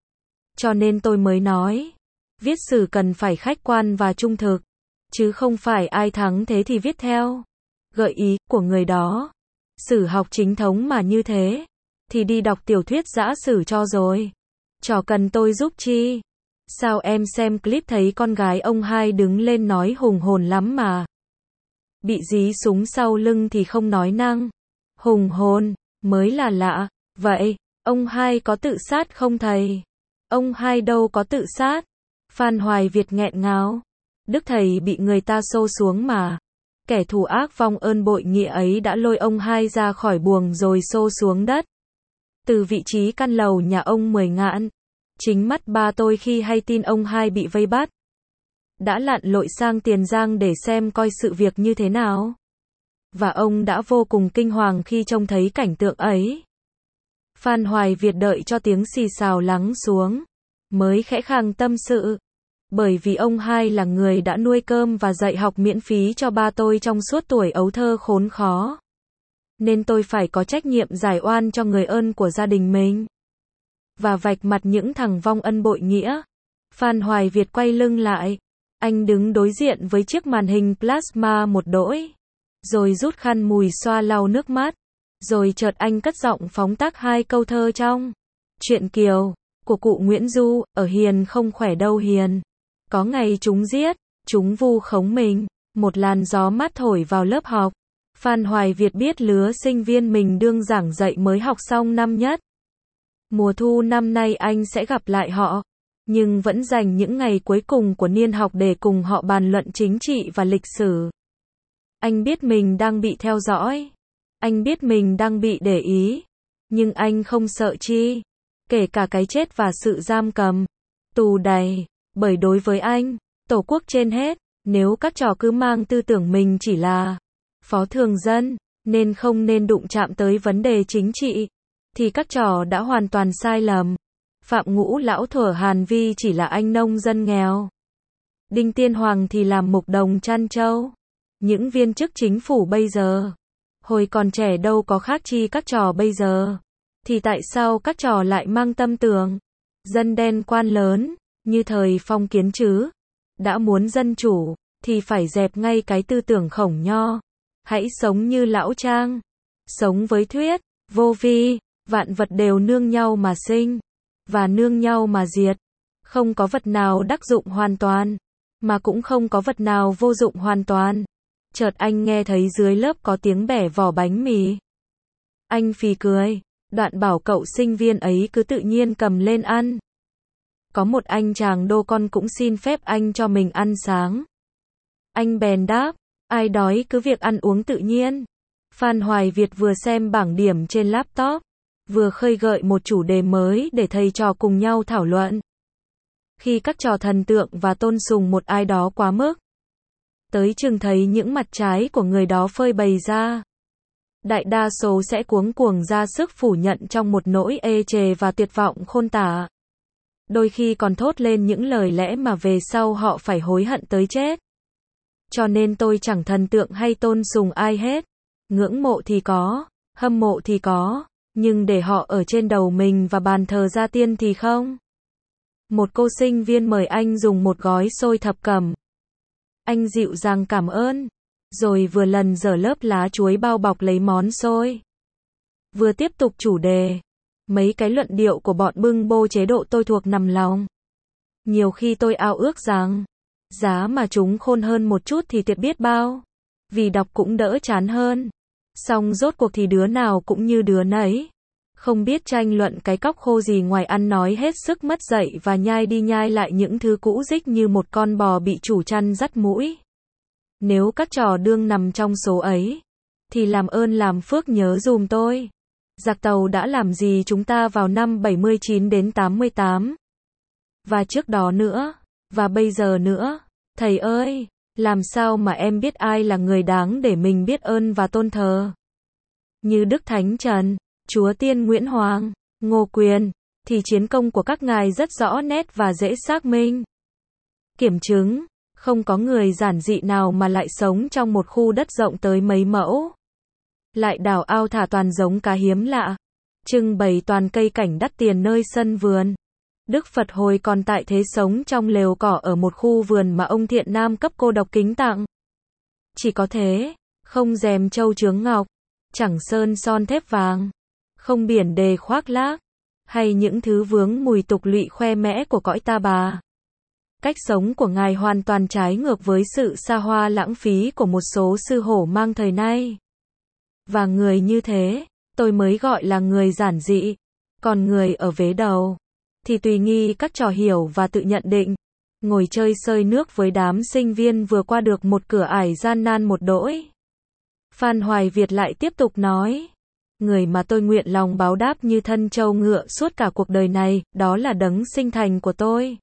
Cho nên tôi mới nói, viết sử cần phải khách quan và trung thực, chứ không phải ai thắng thế thì viết theo gợi ý của người đó. Sử học chính thống mà như thế, thì đi đọc tiểu thuyết dã sử cho rồi. Chả cần tôi giúp chi. Sao em xem clip thấy con gái ông hai đứng lên nói hùng hồn lắm mà. Bị dí súng sau lưng thì không nói năng. Hùng hồn, mới là lạ. Vậy, ông hai có tự sát không thầy? Ông hai đâu có tự sát. Phan Hoài Việt nghẹn ngào. Đức thầy bị người ta xô xuống mà. Kẻ thù ác vong ơn bội nghĩa ấy đã lôi ông hai ra khỏi buồng rồi xô xuống đất. Từ vị trí căn lầu nhà ông Mười Ngạn. Chính mắt ba tôi khi hay tin ông hai bị vây bắt. Đã lặn lội sang Tiền Giang để xem coi sự việc như thế nào. Và ông đã vô cùng kinh hoàng khi trông thấy cảnh tượng ấy. Phan Hoài Việt đợi cho tiếng xì xào lắng xuống, mới khẽ khàng tâm sự. Bởi vì ông hai là người đã nuôi cơm và dạy học miễn phí cho ba tôi trong suốt tuổi ấu thơ khốn khó. Nên tôi phải có trách nhiệm giải oan cho người ơn của gia đình mình. Và vạch mặt những thằng vong ân bội nghĩa. Phan Hoài Việt quay lưng lại. Anh đứng đối diện với chiếc màn hình plasma một đỗi. Rồi rút khăn mùi xoa lau nước mắt. Rồi chợt anh cất giọng phóng tác hai câu thơ trong Truyện Kiều của cụ Nguyễn Du, ở hiền không khỏe đâu hiền. Có ngày chúng giết, chúng vu khống mình. Một làn gió mát thổi vào lớp học. Phan Hoài Việt biết lứa sinh viên mình đương giảng dạy mới học xong năm nhất. Mùa thu năm nay anh sẽ gặp lại họ, nhưng vẫn dành những ngày cuối cùng của niên học để cùng họ bàn luận chính trị và lịch sử. Anh biết mình đang bị theo dõi. Anh biết mình đang bị để ý. Nhưng anh không sợ chi. Kể cả cái chết và sự giam cầm, tù đầy. Bởi đối với anh, Tổ quốc trên hết. Nếu các trò cứ mang tư tưởng mình chỉ là phó thường dân, nên không nên đụng chạm tới vấn đề chính trị, thì các trò đã hoàn toàn sai lầm. Phạm Ngũ Lão thuở Hàn Vi chỉ là anh nông dân nghèo. Đinh Tiên Hoàng thì làm mục đồng chăn trâu. Những viên chức chính phủ bây giờ, hồi còn trẻ đâu có khác chi các trò bây giờ. Thì tại sao các trò lại mang tâm tưởng dân đen quan lớn, như thời phong kiến chứ? Đã muốn dân chủ, thì phải dẹp ngay cái tư tưởng khổng nho. Hãy sống như lão Trang. Sống với thuyết, vô vi, vạn vật đều nương nhau mà sinh, và nương nhau mà diệt. Không có vật nào đắc dụng hoàn toàn, mà cũng không có vật nào vô dụng hoàn toàn. Chợt anh nghe thấy dưới lớp có tiếng bẻ vỏ bánh mì. Anh phì cười, đoạn bảo cậu sinh viên ấy cứ tự nhiên cầm lên ăn. Có một anh chàng đô con cũng xin phép anh cho mình ăn sáng. Anh bèn đáp, ai đói cứ việc ăn uống tự nhiên. Phan Hoài Việt vừa xem bảng điểm trên laptop, vừa khơi gợi một chủ đề mới để thầy trò cùng nhau thảo luận. Khi các trò thần tượng và tôn sùng một ai đó quá mức, tới chừng thấy những mặt trái của người đó phơi bày ra, đại đa số sẽ cuống cuồng ra sức phủ nhận trong một nỗi ê chề và tuyệt vọng khôn tả. Đôi khi còn thốt lên những lời lẽ mà về sau họ phải hối hận tới chết. Cho nên tôi chẳng thần tượng hay tôn sùng ai hết. Ngưỡng mộ thì có, hâm mộ thì có, nhưng để họ ở trên đầu mình và bàn thờ gia tiên thì không. Một cô sinh viên mời anh dùng một gói xôi thập cẩm. Anh dịu dàng cảm ơn, rồi vừa lần dở lớp lá chuối bao bọc lấy món xôi. Vừa tiếp tục chủ đề. Mấy cái luận điệu của bọn bưng bô chế độ tôi thuộc nằm lòng. Nhiều khi tôi ao ước rằng, giá mà chúng khôn hơn một chút thì tuyệt biết bao. Vì đọc cũng đỡ chán hơn. Song rốt cuộc thì đứa nào cũng như đứa nấy. Không biết tranh luận cái cóc khô gì ngoài ăn nói hết sức mất dạy và nhai đi nhai lại những thứ cũ rích như một con bò bị chủ chăn dắt mũi. Nếu các trò đương nằm trong số ấy, thì làm ơn làm phước nhớ dùm tôi. Giặc Tàu đã làm gì chúng ta vào năm 79 đến 88. Và trước đó nữa, và bây giờ nữa. Thầy ơi, làm sao mà em biết ai là người đáng để mình biết ơn và tôn thờ? Như Đức Thánh Trần, Chúa Tiên Nguyễn Hoàng, Ngô Quyền, thì chiến công của các ngài rất rõ nét và dễ xác minh. Kiểm chứng, không có người giản dị nào mà lại sống trong một khu đất rộng tới mấy mẫu. Lại đào ao thả toàn giống cá hiếm lạ, trưng bày toàn cây cảnh đắt tiền nơi sân vườn. Đức Phật hồi còn tại thế sống trong lều cỏ ở một khu vườn mà ông Thiện Nam cấp cô độc kính tặng. Chỉ có thế, không rèm châu chướng ngọc, chẳng sơn son thép vàng, không biển đề khoác lác, hay những thứ vướng mùi tục lụy khoe mẽ của cõi ta bà. Cách sống của ngài hoàn toàn trái ngược với sự xa hoa lãng phí của một số sư hổ mang thời nay. Và người như thế, tôi mới gọi là người giản dị. Còn người ở vế đầu, thì tùy nghi các trò hiểu và tự nhận định. Ngồi chơi sơi nước với đám sinh viên vừa qua được một cửa ải gian nan một đỗi. Phan Hoài Việt lại tiếp tục nói. Người mà tôi nguyện lòng báo đáp như thân trâu ngựa suốt cả cuộc đời này, đó là đấng sinh thành của tôi.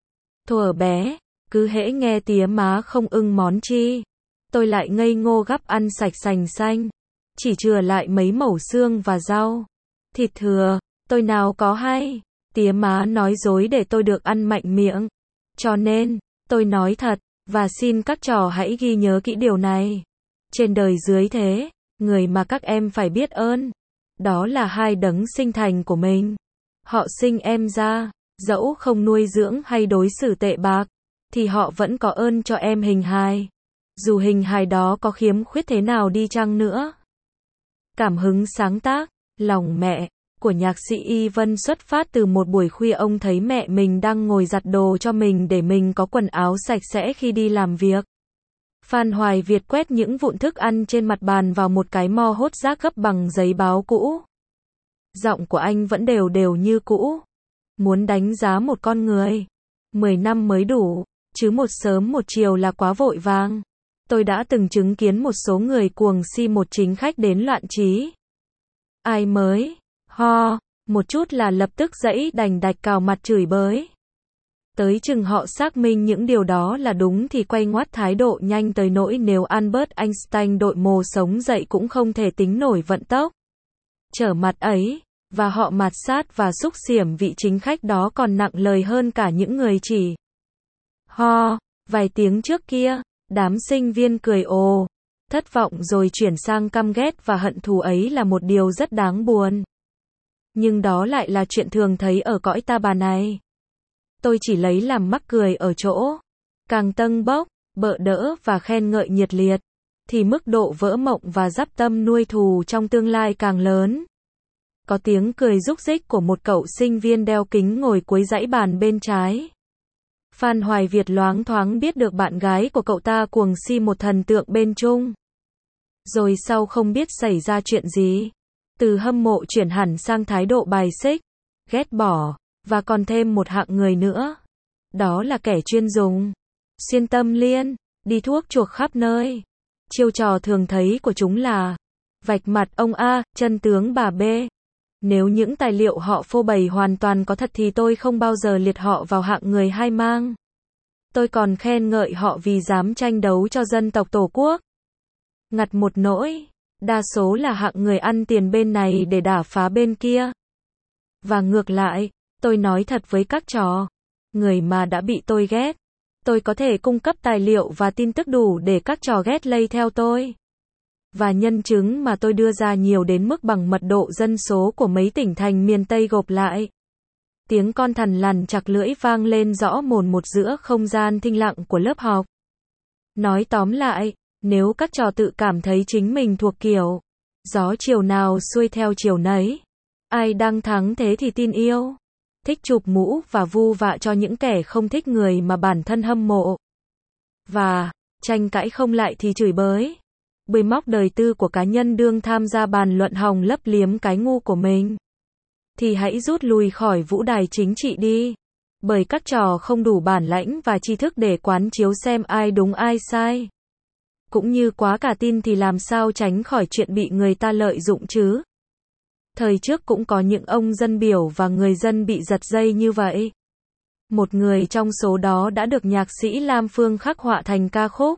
Thuở bé, cứ hễ nghe tía má không ưng món chi, tôi lại ngây ngô gắp ăn sạch sành xanh, chỉ chừa lại mấy mẩu xương và rau. Thịt thừa, tôi nào có hay. Tía má nói dối để tôi được ăn mạnh miệng. Cho nên, tôi nói thật, và xin các trò hãy ghi nhớ kỹ điều này. Trên đời dưới thế, người mà các em phải biết ơn, đó là hai đấng sinh thành của mình. Họ sinh em ra, dẫu không nuôi dưỡng hay đối xử tệ bạc, thì họ vẫn có ơn cho em hình hài. Dù hình hài đó có khiếm khuyết thế nào đi chăng nữa. Cảm hứng sáng tác, Lòng mẹ, của nhạc sĩ Y Vân xuất phát từ một buổi khuya ông thấy mẹ mình đang ngồi giặt đồ cho mình để mình có quần áo sạch sẽ khi đi làm việc. Phan Hoài Việt quét những vụn thức ăn trên mặt bàn vào một cái mo hốt rác gấp bằng giấy báo cũ. Giọng của anh vẫn đều đều như cũ. Muốn đánh giá một con người, 10 năm mới đủ, chứ một sớm một chiều là quá vội vàng. Tôi đã từng chứng kiến một số người cuồng si một chính khách đến loạn trí. Ai mới ho một chút là lập tức dãy đành đạch cào mặt chửi bới. Tới chừng họ xác minh những điều đó là đúng thì quay ngoắt thái độ nhanh tới nỗi nếu Albert Einstein đội mồ sống dậy cũng không thể tính nổi vận tốc. Trở mặt ấy, và họ mạt sát và xúc xỉm vị chính khách đó còn nặng lời hơn cả những người chỉ ho Vài tiếng trước kia, đám sinh viên cười ồ, thất vọng rồi chuyển sang căm ghét và hận thù ấy là một điều rất đáng buồn. Nhưng đó lại là chuyện thường thấy ở cõi ta bà này. Tôi chỉ lấy làm mắc cười ở chỗ, càng tâng bốc, bợ đỡ và khen ngợi nhiệt liệt, thì mức độ vỡ mộng và dắp tâm nuôi thù trong tương lai càng lớn. Có tiếng cười rúc rích của một cậu sinh viên đeo kính ngồi cuối dãy bàn bên trái. Phan Hoài Việt loáng thoáng biết được bạn gái của cậu ta cuồng si một thần tượng bên Trung. Rồi sau không biết xảy ra chuyện gì, từ hâm mộ chuyển hẳn sang thái độ bài xích, ghét bỏ, và còn thêm một hạng người nữa. Đó là kẻ chuyên dùng xuyên tâm liên, đi thuốc chuộc khắp nơi. Chiêu trò thường thấy của chúng là vạch mặt ông A, chân tướng bà B. Nếu những tài liệu họ phô bày hoàn toàn có thật thì tôi không bao giờ liệt họ vào hạng người hai mang. Tôi còn khen ngợi họ vì dám tranh đấu cho dân tộc Tổ quốc. Ngặt một nỗi, đa số là hạng người ăn tiền bên này để đả phá bên kia. Và ngược lại, tôi nói thật với các trò, người mà đã bị tôi ghét, tôi có thể cung cấp tài liệu và tin tức đủ để các trò ghét lây theo tôi. Và nhân chứng mà tôi đưa ra nhiều đến mức bằng mật độ dân số của mấy tỉnh thành miền Tây gộp lại. Tiếng con thằn lằn chặt lưỡi vang lên rõ mồn một giữa không gian thinh lặng của lớp học. Nói tóm lại, nếu các trò tự cảm thấy chính mình thuộc kiểu gió chiều nào xuôi theo chiều nấy, ai đang thắng thế thì tin yêu, thích chụp mũ và vu vạ cho những kẻ không thích người mà bản thân hâm mộ, và tranh cãi không lại thì chửi bới, bới móc đời tư của cá nhân đương tham gia bàn luận hòng lấp liếm cái ngu của mình, thì hãy rút lui khỏi vũ đài chính trị đi, bởi các trò không đủ bản lãnh và tri thức để quán chiếu xem ai đúng ai sai. Cũng như quá cả tin thì làm sao tránh khỏi chuyện bị người ta lợi dụng chứ. Thời trước cũng có những ông dân biểu và người dân bị giật dây như vậy. Một người trong số đó đã được nhạc sĩ Lam Phương khắc họa thành ca khúc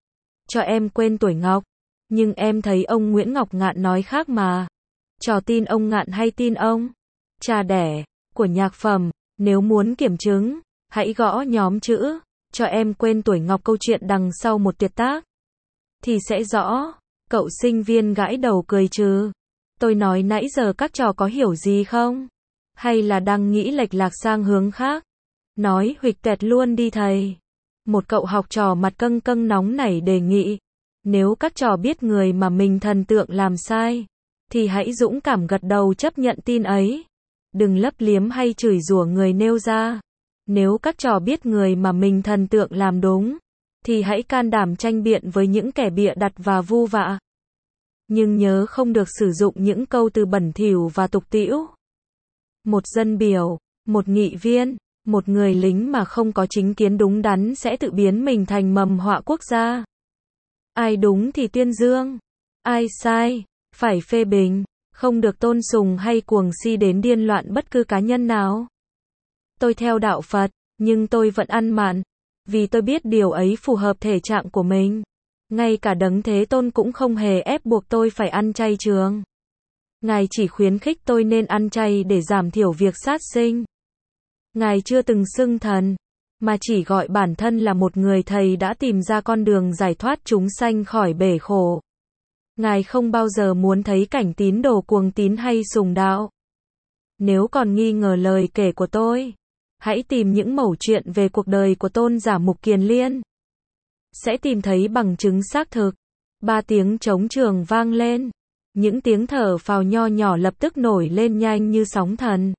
Cho em quên tuổi Ngọc. Nhưng em thấy ông Nguyễn Ngọc Ngạn nói khác mà. Trò tin ông Ngạn hay tin ông cha đẻ của nhạc phẩm. Nếu muốn kiểm chứng, hãy gõ nhóm chữ Cho em quên tuổi Ngọc câu chuyện đằng sau một tuyệt tác, thì sẽ rõ. Cậu sinh viên gãi đầu cười trừ. Tôi nói nãy giờ các trò có hiểu gì không? Hay là đang nghĩ lệch lạc sang hướng khác? Nói huỵch toẹt luôn đi thầy. Một cậu học trò mặt căng căng nóng nảy đề nghị. Nếu các trò biết người mà mình thần tượng làm sai, thì hãy dũng cảm gật đầu chấp nhận tin ấy. Đừng lấp liếm hay chửi rủa người nêu ra. Nếu các trò biết người mà mình thần tượng làm đúng, thì hãy can đảm tranh biện với những kẻ bịa đặt và vu vạ. Nhưng nhớ không được sử dụng những câu từ bẩn thỉu và tục tĩu. Một dân biểu, một nghị viên, một người lính mà không có chính kiến đúng đắn sẽ tự biến mình thành mầm họa quốc gia. Ai đúng thì tuyên dương, ai sai, phải phê bình, không được tôn sùng hay cuồng si đến điên loạn bất cứ cá nhân nào. Tôi theo đạo Phật, nhưng tôi vẫn ăn mặn, vì tôi biết điều ấy phù hợp thể trạng của mình. Ngay cả Đấng Thế Tôn cũng không hề ép buộc tôi phải ăn chay trường. Ngài chỉ khuyến khích tôi nên ăn chay để giảm thiểu việc sát sinh. Ngài chưa từng xưng thần, mà chỉ gọi bản thân là một người thầy đã tìm ra con đường giải thoát chúng sanh khỏi bể khổ. Ngài không bao giờ muốn thấy cảnh tín đồ cuồng tín hay sùng đạo. Nếu còn nghi ngờ lời kể của tôi, hãy tìm những mẩu chuyện về cuộc đời của Tôn giả Mục Kiền Liên. Sẽ tìm thấy bằng chứng xác thực. 3 tiếng trống trường vang lên. Những tiếng thở phào nho nhỏ lập tức nổi lên nhanh như sóng thần.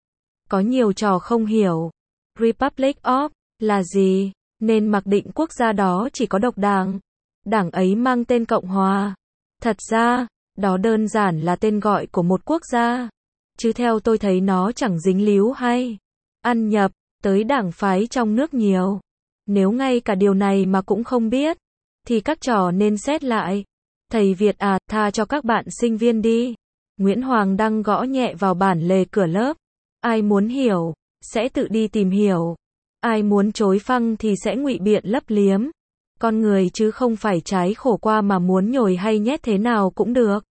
Có nhiều trò không hiểu Republic of là gì, nên mặc định quốc gia đó chỉ có độc đảng. Đảng ấy mang tên Cộng Hòa. Thật ra, đó đơn giản là tên gọi của một quốc gia. Chứ theo tôi thấy nó chẳng dính líu hay ăn nhập tới đảng phái trong nước nhiều. Nếu ngay cả điều này mà cũng không biết, thì các trò nên xét lại. Thầy Việt à, tha cho các bạn sinh viên đi. Nguyễn Hoàng đang gõ nhẹ vào bản lề cửa lớp. Ai muốn hiểu, sẽ tự đi tìm hiểu. Ai muốn chối phăng thì sẽ ngụy biện lấp liếm. Con người chứ không phải trái khổ qua mà muốn nhồi hay nhét thế nào cũng được.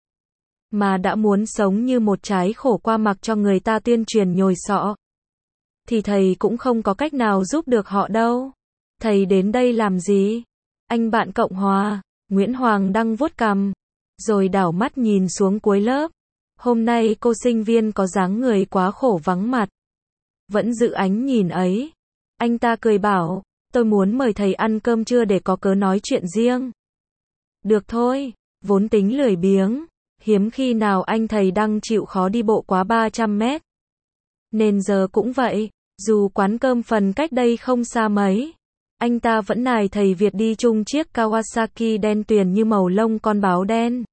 Mà đã muốn sống như một trái khổ qua mặc cho người ta tuyên truyền nhồi sọ, thì thầy cũng không có cách nào giúp được họ đâu. Thầy đến đây làm gì? Anh bạn Cộng Hòa. Nguyễn Hoàng Đăng vuốt cằm, rồi đảo mắt nhìn xuống cuối lớp. Hôm nay cô sinh viên có dáng người quá khổ vắng mặt. Vẫn giữ ánh nhìn ấy. Anh ta cười bảo, tôi muốn mời thầy ăn cơm trưa để có cớ nói chuyện riêng. Được thôi, vốn tính lười biếng. Hiếm khi nào anh thầy Đăng chịu khó đi bộ quá 300 mét. Nên giờ cũng vậy, dù quán cơm phần cách đây không xa mấy. Anh ta vẫn nài thầy Việt đi chung chiếc Kawasaki đen tuyền như màu lông con báo đen.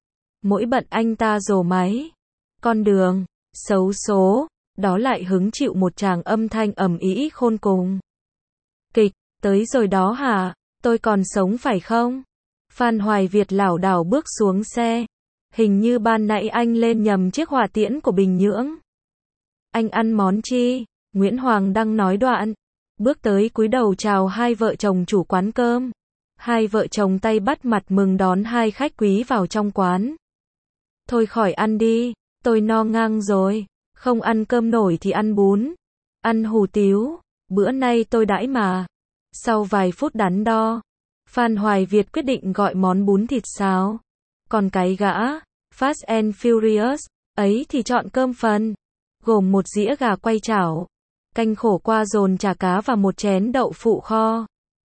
Mỗi bận anh ta rồ máy. Con đường, xấu số, đó lại hứng chịu một tràng âm thanh ầm ĩ khôn cùng. Kịch, tới rồi đó hả? Tôi còn sống phải không? Phan Hoài Việt lảo đảo bước xuống xe. Hình như ban nãy anh lên nhầm chiếc hỏa tiễn của Bình Nhưỡng. Anh ăn món chi? Nguyễn Hoàng Đăng nói đoạn. Bước tới cúi đầu chào hai vợ chồng chủ quán cơm. Hai vợ chồng tay bắt mặt mừng đón hai khách quý vào trong quán. Thôi khỏi ăn đi, tôi no ngang rồi. Không ăn cơm nổi thì ăn bún. Ăn hủ tiếu, bữa nay tôi đãi mà. Sau vài phút đắn đo, Phan Hoài Việt quyết định gọi món bún thịt xào. Còn cái gã Fast and Furious ấy thì chọn cơm phần, gồm một dĩa gà quay chảo, canh khổ qua dồn chả cá và một chén đậu phụ kho.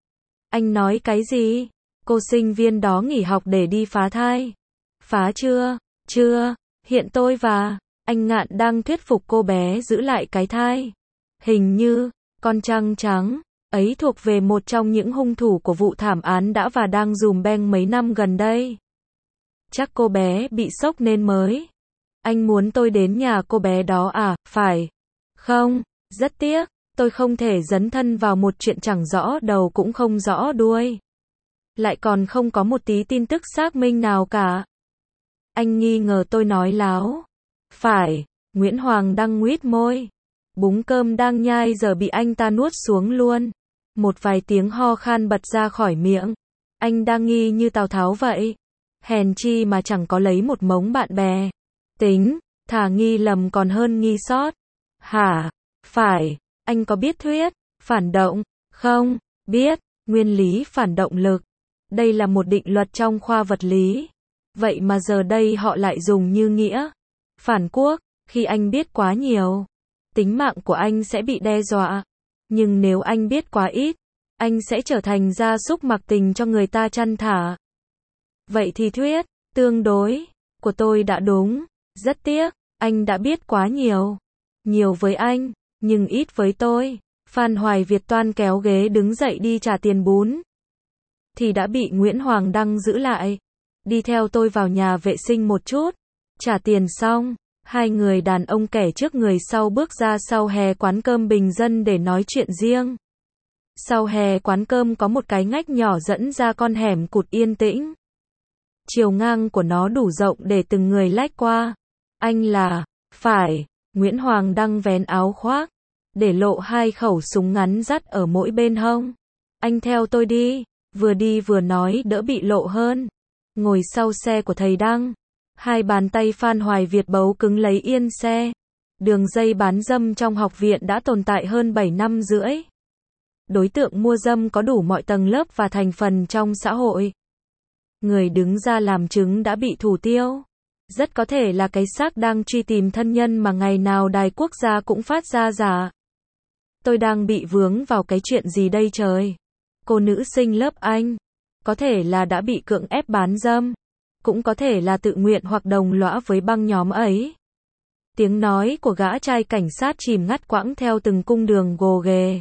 Anh nói cái gì? Cô sinh viên đó nghỉ học để đi phá thai. Phá chưa? Chưa. Hiện tôi và anh Ngạn đang thuyết phục cô bé giữ lại cái thai. Hình như con trăng trắng ấy thuộc về một trong những hung thủ của vụ thảm án đã và đang dùm beng mấy năm gần đây. Chắc cô bé bị sốc nên mới. Anh muốn tôi đến nhà cô bé đó à? Phải. Không, rất tiếc, tôi không thể dấn thân vào một chuyện chẳng rõ đầu cũng không rõ đuôi. Lại còn không có một tí tin tức xác minh nào cả. Anh nghi ngờ tôi nói láo. Phải, Nguyễn Hoàng Đăng nguýt môi. Búng cơm đang nhai giờ bị anh ta nuốt xuống luôn. Một vài tiếng ho khan bật ra khỏi miệng. Anh đang nghi như Tào Tháo vậy. Hèn chi mà chẳng có lấy một mống bạn bè. Tính, thà nghi lầm còn hơn nghi sót. Hả? Phải, anh có biết thuyết phản động không? Biết, nguyên lý phản động lực. Đây là một định luật trong khoa vật lý. Vậy mà giờ đây họ lại dùng như nghĩa phản quốc. Khi anh biết quá nhiều, tính mạng của anh sẽ bị đe dọa. Nhưng nếu anh biết quá ít, anh sẽ trở thành gia súc mặc tình cho người ta chăn thả. Vậy thì thuyết tương đối của tôi đã đúng. Rất tiếc, anh đã biết quá nhiều. Nhiều với anh, nhưng ít với tôi. Phan Hoài Việt toan kéo ghế đứng dậy đi trả tiền bún. Thì đã bị Nguyễn Hoàng Đăng giữ lại. Đi theo tôi vào nhà vệ sinh một chút. Trả tiền xong, hai người đàn ông kẻ trước người sau bước ra sau hè quán cơm bình dân để nói chuyện riêng. Sau hè quán cơm có một cái ngách nhỏ dẫn ra con hẻm cụt yên tĩnh. Chiều ngang của nó đủ rộng để từng người lách qua. Anh là, phải, Nguyễn Hoàng Đăng vén áo khoác, để lộ hai khẩu súng ngắn dắt ở mỗi bên hông. Anh theo tôi đi vừa nói đỡ bị lộ hơn. Ngồi sau xe của thầy Đăng. Hai bàn tay Phan Hoài Việt bấu cứng lấy yên xe. Đường dây bán dâm trong học viện đã tồn tại hơn 7 năm rưỡi. Đối tượng mua dâm có đủ mọi tầng lớp và thành phần trong xã hội. Người đứng ra làm chứng đã bị thủ tiêu. Rất có thể là cái xác đang truy tìm thân nhân mà ngày nào đài quốc gia cũng phát ra giả. Tôi đang bị vướng vào cái chuyện gì đây trời? Cô nữ sinh lớp Anh. Có thể là đã bị cưỡng ép bán dâm. Cũng có thể là tự nguyện hoặc đồng lõa với băng nhóm ấy. Tiếng nói của gã trai cảnh sát chìm ngắt quãng theo từng cung đường gồ ghề.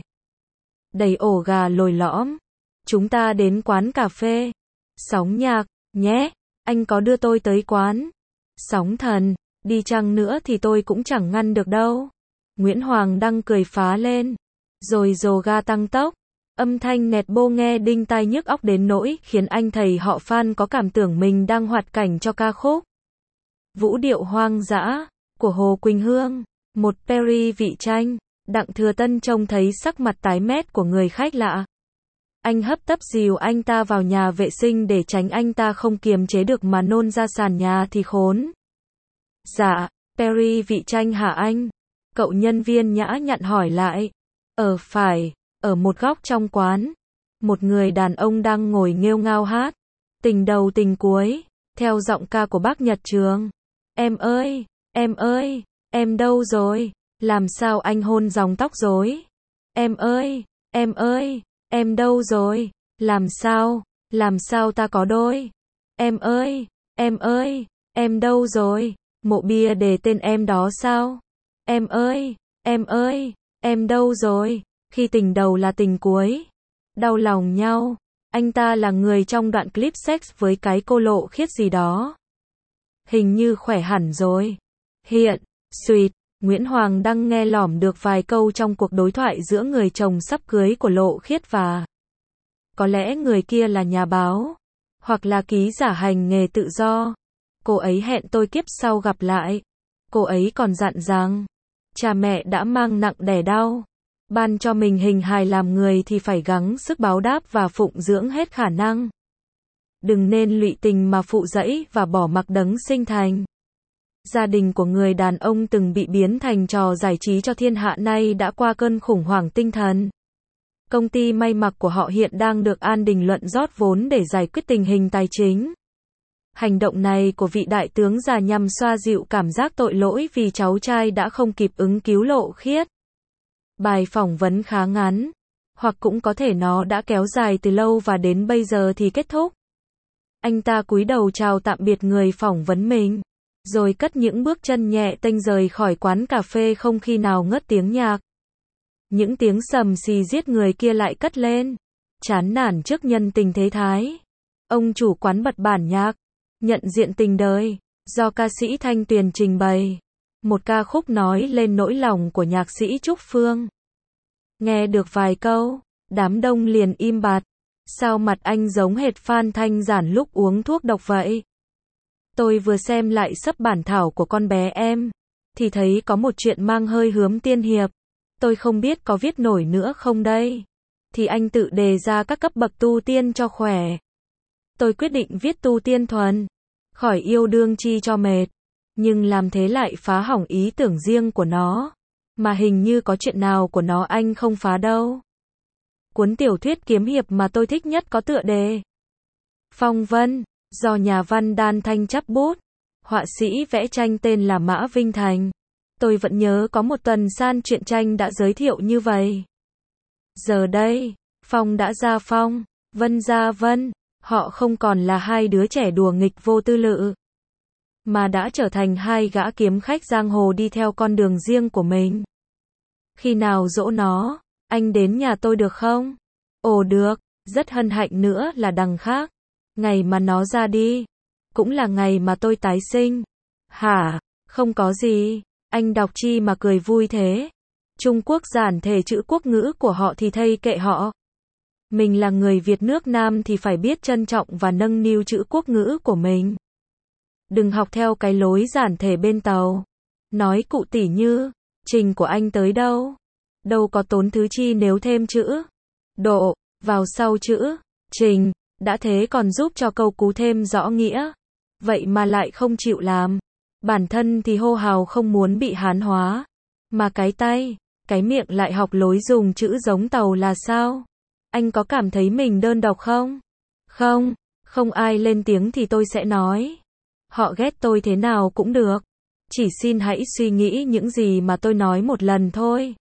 Đầy ổ gà lồi lõm. Chúng ta đến quán cà phê. Sóng nhạc, nhé. Anh có đưa tôi tới quán Sóng Thần. Đi chăng nữa thì tôi cũng chẳng ngăn được đâu. Nguyễn Hoàng Đăng cười phá lên. Rồi dồ ga tăng tốc. Âm thanh nẹt bô nghe đinh tai nhức óc đến nỗi khiến anh thầy họ Phan có cảm tưởng mình đang hoạt cảnh cho ca khúc Vũ điệu hoang dã của Hồ Quỳnh Hương. Một Perry vị tranh. Đặng Thừa Tân trông thấy sắc mặt tái mét của người khách lạ. Anh hấp tấp dìu anh ta vào nhà vệ sinh để tránh anh ta không kiềm chế được mà nôn ra sàn nhà thì khốn. Dạ, Perry vị tranh hả anh? Cậu nhân viên nhã nhặn hỏi lại. Phải, ở một góc trong quán. Một người đàn ông đang ngồi nghêu ngao hát. Tình đầu tình cuối. Theo giọng ca của bác Nhật Trường. Em ơi, em ơi, em đâu rồi? Làm sao anh hôn dòng tóc rối? Em ơi, em ơi, em đâu rồi? Làm sao ta có đôi? Em ơi, em ơi, em đâu rồi? Mộ bia đề tên em đó sao? Em ơi, em ơi, em đâu rồi? Khi tình đầu là tình cuối. Đau lòng nhau. Anh ta là người trong đoạn clip sex với cái cô lộ khiết gì đó. Hình như khỏe hẳn rồi. Hiện, sweet, Nguyễn Hoàng Đăng nghe lỏm được vài câu trong cuộc đối thoại giữa người chồng sắp cưới của Lộ Khiết và có lẽ người kia là nhà báo, hoặc là ký giả hành nghề tự do. Cô ấy hẹn tôi kiếp sau gặp lại. Cô ấy còn dặn rằng, cha mẹ đã mang nặng đẻ đau, ban cho mình hình hài làm người thì phải gắng sức báo đáp và phụng dưỡng hết khả năng. Đừng nên lụy tình mà phụ dẫy và bỏ mặc đấng sinh thành. Gia đình của người đàn ông từng bị biến thành trò giải trí cho thiên hạ nay đã qua cơn khủng hoảng tinh thần. Công ty may mặc của họ hiện đang được An Đình Luận rót vốn để giải quyết tình hình tài chính. Hành động này của vị đại tướng già nhằm xoa dịu cảm giác tội lỗi vì cháu trai đã không kịp ứng cứu Lộ Khiết. Bài phỏng vấn khá ngắn, hoặc cũng có thể nó đã kéo dài từ lâu và đến bây giờ thì kết thúc. Anh ta cúi đầu chào tạm biệt người phỏng vấn mình, rồi cất những bước chân nhẹ tênh rời khỏi quán cà phê không khi nào ngớt tiếng nhạc. Những tiếng sầm xì giết người kia lại cất lên. Chán nản trước nhân tình thế thái, ông chủ quán bật bản nhạc Nhận diện tình đời, do ca sĩ Thanh Tuyền trình bày. Một ca khúc nói lên nỗi lòng của nhạc sĩ Trúc Phương. Nghe được vài câu, đám đông liền im bặt. Sao mặt anh giống hệt Phan Thanh Giản lúc uống thuốc độc vậy? Tôi vừa xem lại sấp bản thảo của con bé em, thì thấy có một chuyện mang hơi hướng tiên hiệp. Tôi không biết có viết nổi nữa không đây. Thì anh tự đề ra các cấp bậc tu tiên cho khỏe. Tôi quyết định viết tu tiên thuần, khỏi yêu đương chi cho mệt. Nhưng làm thế lại phá hỏng ý tưởng riêng của nó. Mà hình như có chuyện nào của nó anh không phá đâu. Cuốn tiểu thuyết kiếm hiệp mà tôi thích nhất có tựa đề Phong Vân, do nhà văn Đan Thanh chắp bút. Họa sĩ vẽ tranh tên là Mã Vinh Thành. Tôi vẫn nhớ có một tuần san truyện tranh đã giới thiệu như vậy. Giờ đây, Phong đã ra Phong, Vân ra Vân. Họ không còn là hai đứa trẻ đùa nghịch vô tư lự, mà đã trở thành hai gã kiếm khách giang hồ đi theo con đường riêng của mình. Khi nào dỗ nó, anh đến nhà tôi được không? Ồ được, rất hân hạnh nữa là đằng khác. Ngày mà nó ra đi, cũng là ngày mà tôi tái sinh. Hả? Không có gì, anh đọc chi mà cười vui thế. Trung Quốc giản thể chữ quốc ngữ của họ thì thây kệ họ. Mình là người Việt nước Nam thì phải biết trân trọng và nâng niu chữ quốc ngữ của mình. Đừng học theo cái lối giản thể bên Tàu. Nói cụ tỉ như, trình của anh tới đâu? Đâu có tốn thứ chi nếu thêm chữ độ vào sau chữ trình, đã thế còn giúp cho câu cú thêm rõ nghĩa. Vậy mà lại không chịu làm. Bản thân thì hô hào không muốn bị Hán hóa. Mà cái tay, cái miệng lại học lối dùng chữ giống Tàu là sao? Anh có cảm thấy mình đơn độc không? Không, không ai lên tiếng thì tôi sẽ nói. Họ ghét tôi thế nào cũng được. Chỉ xin hãy suy nghĩ những gì mà tôi nói một lần thôi.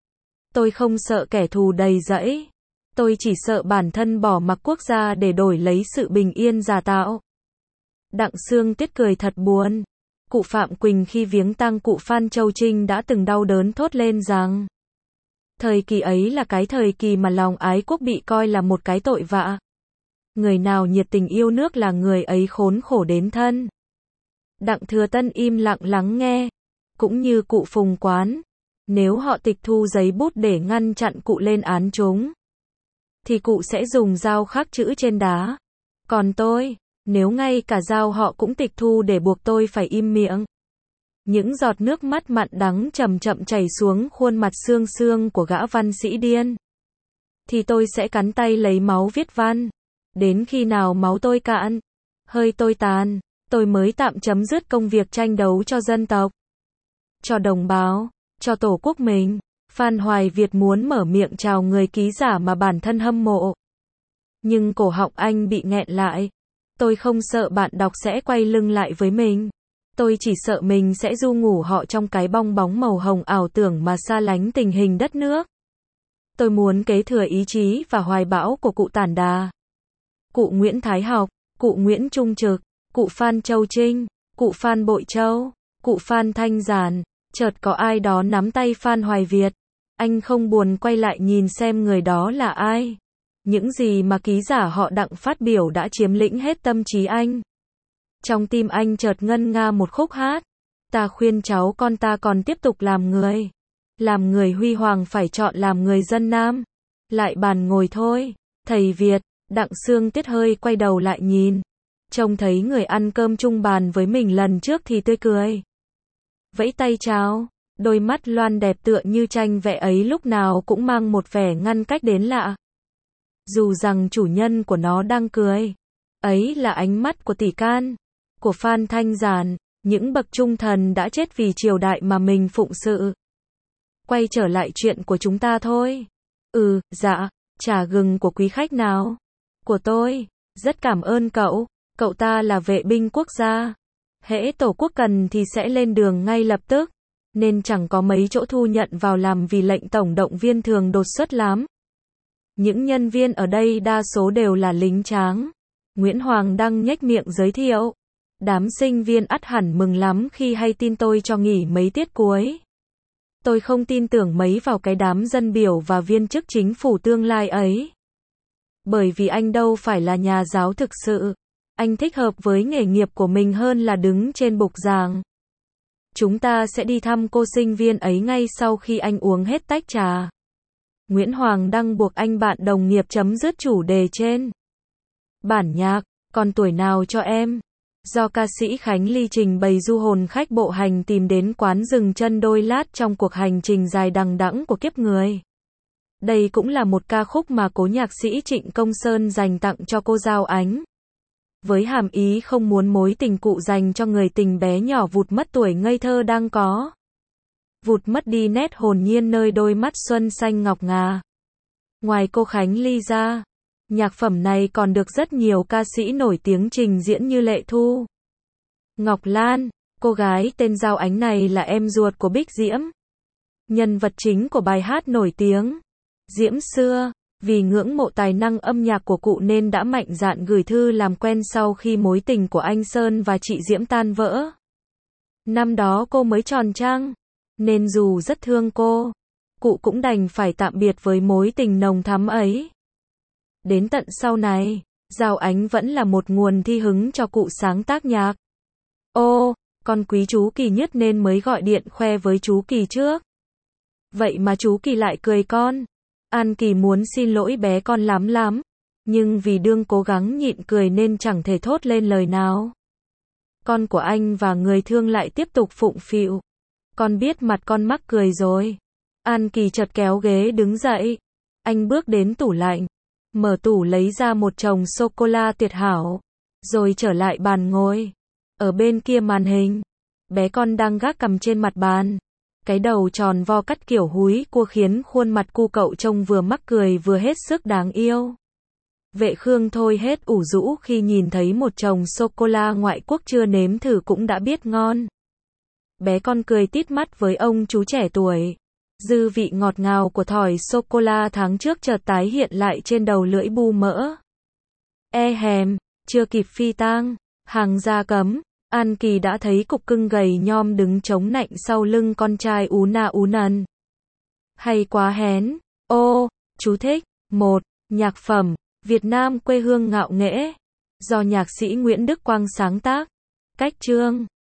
Tôi không sợ kẻ thù đầy rẫy. Tôi chỉ sợ bản thân bỏ mặc quốc gia để đổi lấy sự bình yên giả tạo. Đặng Sương Tuyết cười thật buồn. Cụ Phạm Quỳnh khi viếng tang cụ Phan Châu Trinh đã từng đau đớn thốt lên rằng thời kỳ ấy là cái thời kỳ mà lòng ái quốc bị coi là một cái tội vạ. Người nào nhiệt tình yêu nước là người ấy khốn khổ đến thân. Đặng Thừa Tân im lặng lắng nghe. Cũng như cụ Phùng Quán. Nếu họ tịch thu giấy bút để ngăn chặn cụ lên án chúng, thì cụ sẽ dùng dao khắc chữ trên đá. Còn tôi, nếu ngay cả dao họ cũng tịch thu để buộc tôi phải im miệng. Những giọt nước mắt mặn đắng chậm chậm chảy xuống khuôn mặt xương xương của gã văn sĩ điên. Thì tôi sẽ cắn tay lấy máu viết văn. Đến khi nào máu tôi cạn, hơi tôi tàn, tôi mới tạm chấm dứt công việc tranh đấu cho dân tộc, cho đồng bào, cho tổ quốc mình. Phan Hoài Việt muốn mở miệng chào người ký giả mà bản thân hâm mộ. Nhưng cổ họng anh bị nghẹn lại. Tôi không sợ bạn đọc sẽ quay lưng lại với mình. Tôi chỉ sợ mình sẽ du ngủ họ trong cái bong bóng màu hồng ảo tưởng mà xa lánh tình hình đất nước. Tôi muốn kế thừa ý chí và hoài bão của cụ Tản Đà, cụ Nguyễn Thái Học, cụ Nguyễn Trung Trực, cụ Phan Châu Trinh, cụ Phan Bội Châu, cụ Phan Thanh Giản. Chợt có ai đó nắm tay Phan Hoài Việt. Anh không buồn quay lại nhìn xem người đó là ai. Những gì mà ký giả họ Đặng phát biểu đã chiếm lĩnh hết tâm trí anh. Trong tim anh chợt ngân nga một khúc hát. Ta khuyên cháu con ta còn tiếp tục làm người. Làm người huy hoàng phải chọn làm người dân Nam. Lại bàn ngồi thôi. Thầy Việt, Đặng Sương Tuyết hơi quay đầu lại nhìn. Trông thấy người ăn cơm chung bàn với mình lần trước thì tươi cười. Vẫy tay chào. Đôi mắt loan đẹp tựa như tranh vẽ ấy lúc nào cũng mang một vẻ ngăn cách đến lạ. Dù rằng chủ nhân của nó đang cười. Ấy là ánh mắt của tỷ can, của Phan Thanh Giản, những bậc trung thần đã chết vì triều đại mà mình phụng sự. Quay trở lại chuyện của chúng ta thôi. Dạ, trà gừng của quý khách nào? Của tôi. Rất cảm ơn cậu. Cậu ta là vệ binh quốc gia. Hễ tổ quốc cần thì sẽ lên đường ngay lập tức. Nên chẳng có mấy chỗ thu nhận vào làm vì lệnh tổng động viên thường đột xuất lắm. Những nhân viên ở đây đa số đều là lính tráng. Nguyễn Hoàng Đăng nhếch miệng giới thiệu. Đám sinh viên ắt hẳn mừng lắm khi hay tin tôi cho nghỉ mấy tiết cuối. Tôi không tin tưởng mấy vào cái đám dân biểu và viên chức chính phủ tương lai ấy. Bởi vì anh đâu phải là nhà giáo thực sự. Anh thích hợp với nghề nghiệp của mình hơn là đứng trên bục giảng. Chúng ta sẽ đi thăm cô sinh viên ấy ngay sau khi anh uống hết tách trà. Nguyễn Hoàng Đăng buộc anh bạn đồng nghiệp chấm dứt chủ đề trên. Bản nhạc, còn tuổi nào cho em? Do ca sĩ Khánh Ly trình bày du hồn khách bộ hành tìm đến quán dừng chân đôi lát trong cuộc hành trình dài đằng đẵng của kiếp người. Đây cũng là một ca khúc mà cố nhạc sĩ Trịnh Công Sơn dành tặng cho cô Giao Ánh. Với hàm ý không muốn mối tình cụ dành cho người tình bé nhỏ vụt mất tuổi ngây thơ đang có. Vụt mất đi nét hồn nhiên nơi đôi mắt xuân xanh ngọc ngà. Ngoài cô Khánh Ly ra, nhạc phẩm này còn được rất nhiều ca sĩ nổi tiếng trình diễn như Lệ Thu, Ngọc Lan. Cô gái tên Giao Ánh này là em ruột của Bích Diễm, nhân vật chính của bài hát nổi tiếng Diễm Xưa. Vì ngưỡng mộ tài năng âm nhạc của cụ nên đã mạnh dạn gửi thư làm quen sau khi mối tình của anh Sơn và chị Diễm tan vỡ. Năm đó cô mới tròn trăng, nên dù rất thương cô, cụ cũng đành phải tạm biệt với mối tình nồng thắm ấy. Đến tận sau này, Giao Ánh vẫn là một nguồn thi hứng cho cụ sáng tác nhạc. Ô, con quý chú Kỳ nhất nên mới gọi điện khoe với chú Kỳ trước. Vậy mà chú Kỳ lại cười con. An Kỳ muốn xin lỗi bé con lắm, nhưng vì đương cố gắng nhịn cười nên chẳng thể thốt lên lời nào. Con của anh và người thương lại tiếp tục phụng phịu. Con biết mặt con mắc cười rồi. An Kỳ chợt kéo ghế đứng dậy. Anh bước đến tủ lạnh, mở tủ lấy ra một chồng sô-cô-la tuyệt hảo, rồi trở lại bàn ngồi. Ở bên kia màn hình, bé con đang gác cằm trên mặt bàn. Cái đầu tròn vo cắt kiểu húi cua khiến khuôn mặt cu cậu trông vừa mắc cười vừa hết sức đáng yêu. Vệ Khương thôi hết ủ rũ khi nhìn thấy một chồng sô-cô-la ngoại quốc chưa nếm thử cũng đã biết ngon. Bé con cười tít mắt với ông chú trẻ tuổi. Dư vị ngọt ngào của thỏi sô-cô-la tháng trước chợt tái hiện lại trên đầu lưỡi bu mỡ. E hèm, chưa kịp phi tang, hàng gia cấm. An Kỳ đã thấy cục cưng gầy nhom đứng chống nạnh sau lưng con trai ú na ú nần. Hay quá hén. Ô, chú thích. 1. Nhạc phẩm, Việt Nam quê hương ngạo nghễ. Do nhạc sĩ Nguyễn Đức Quang sáng tác. Cách chương.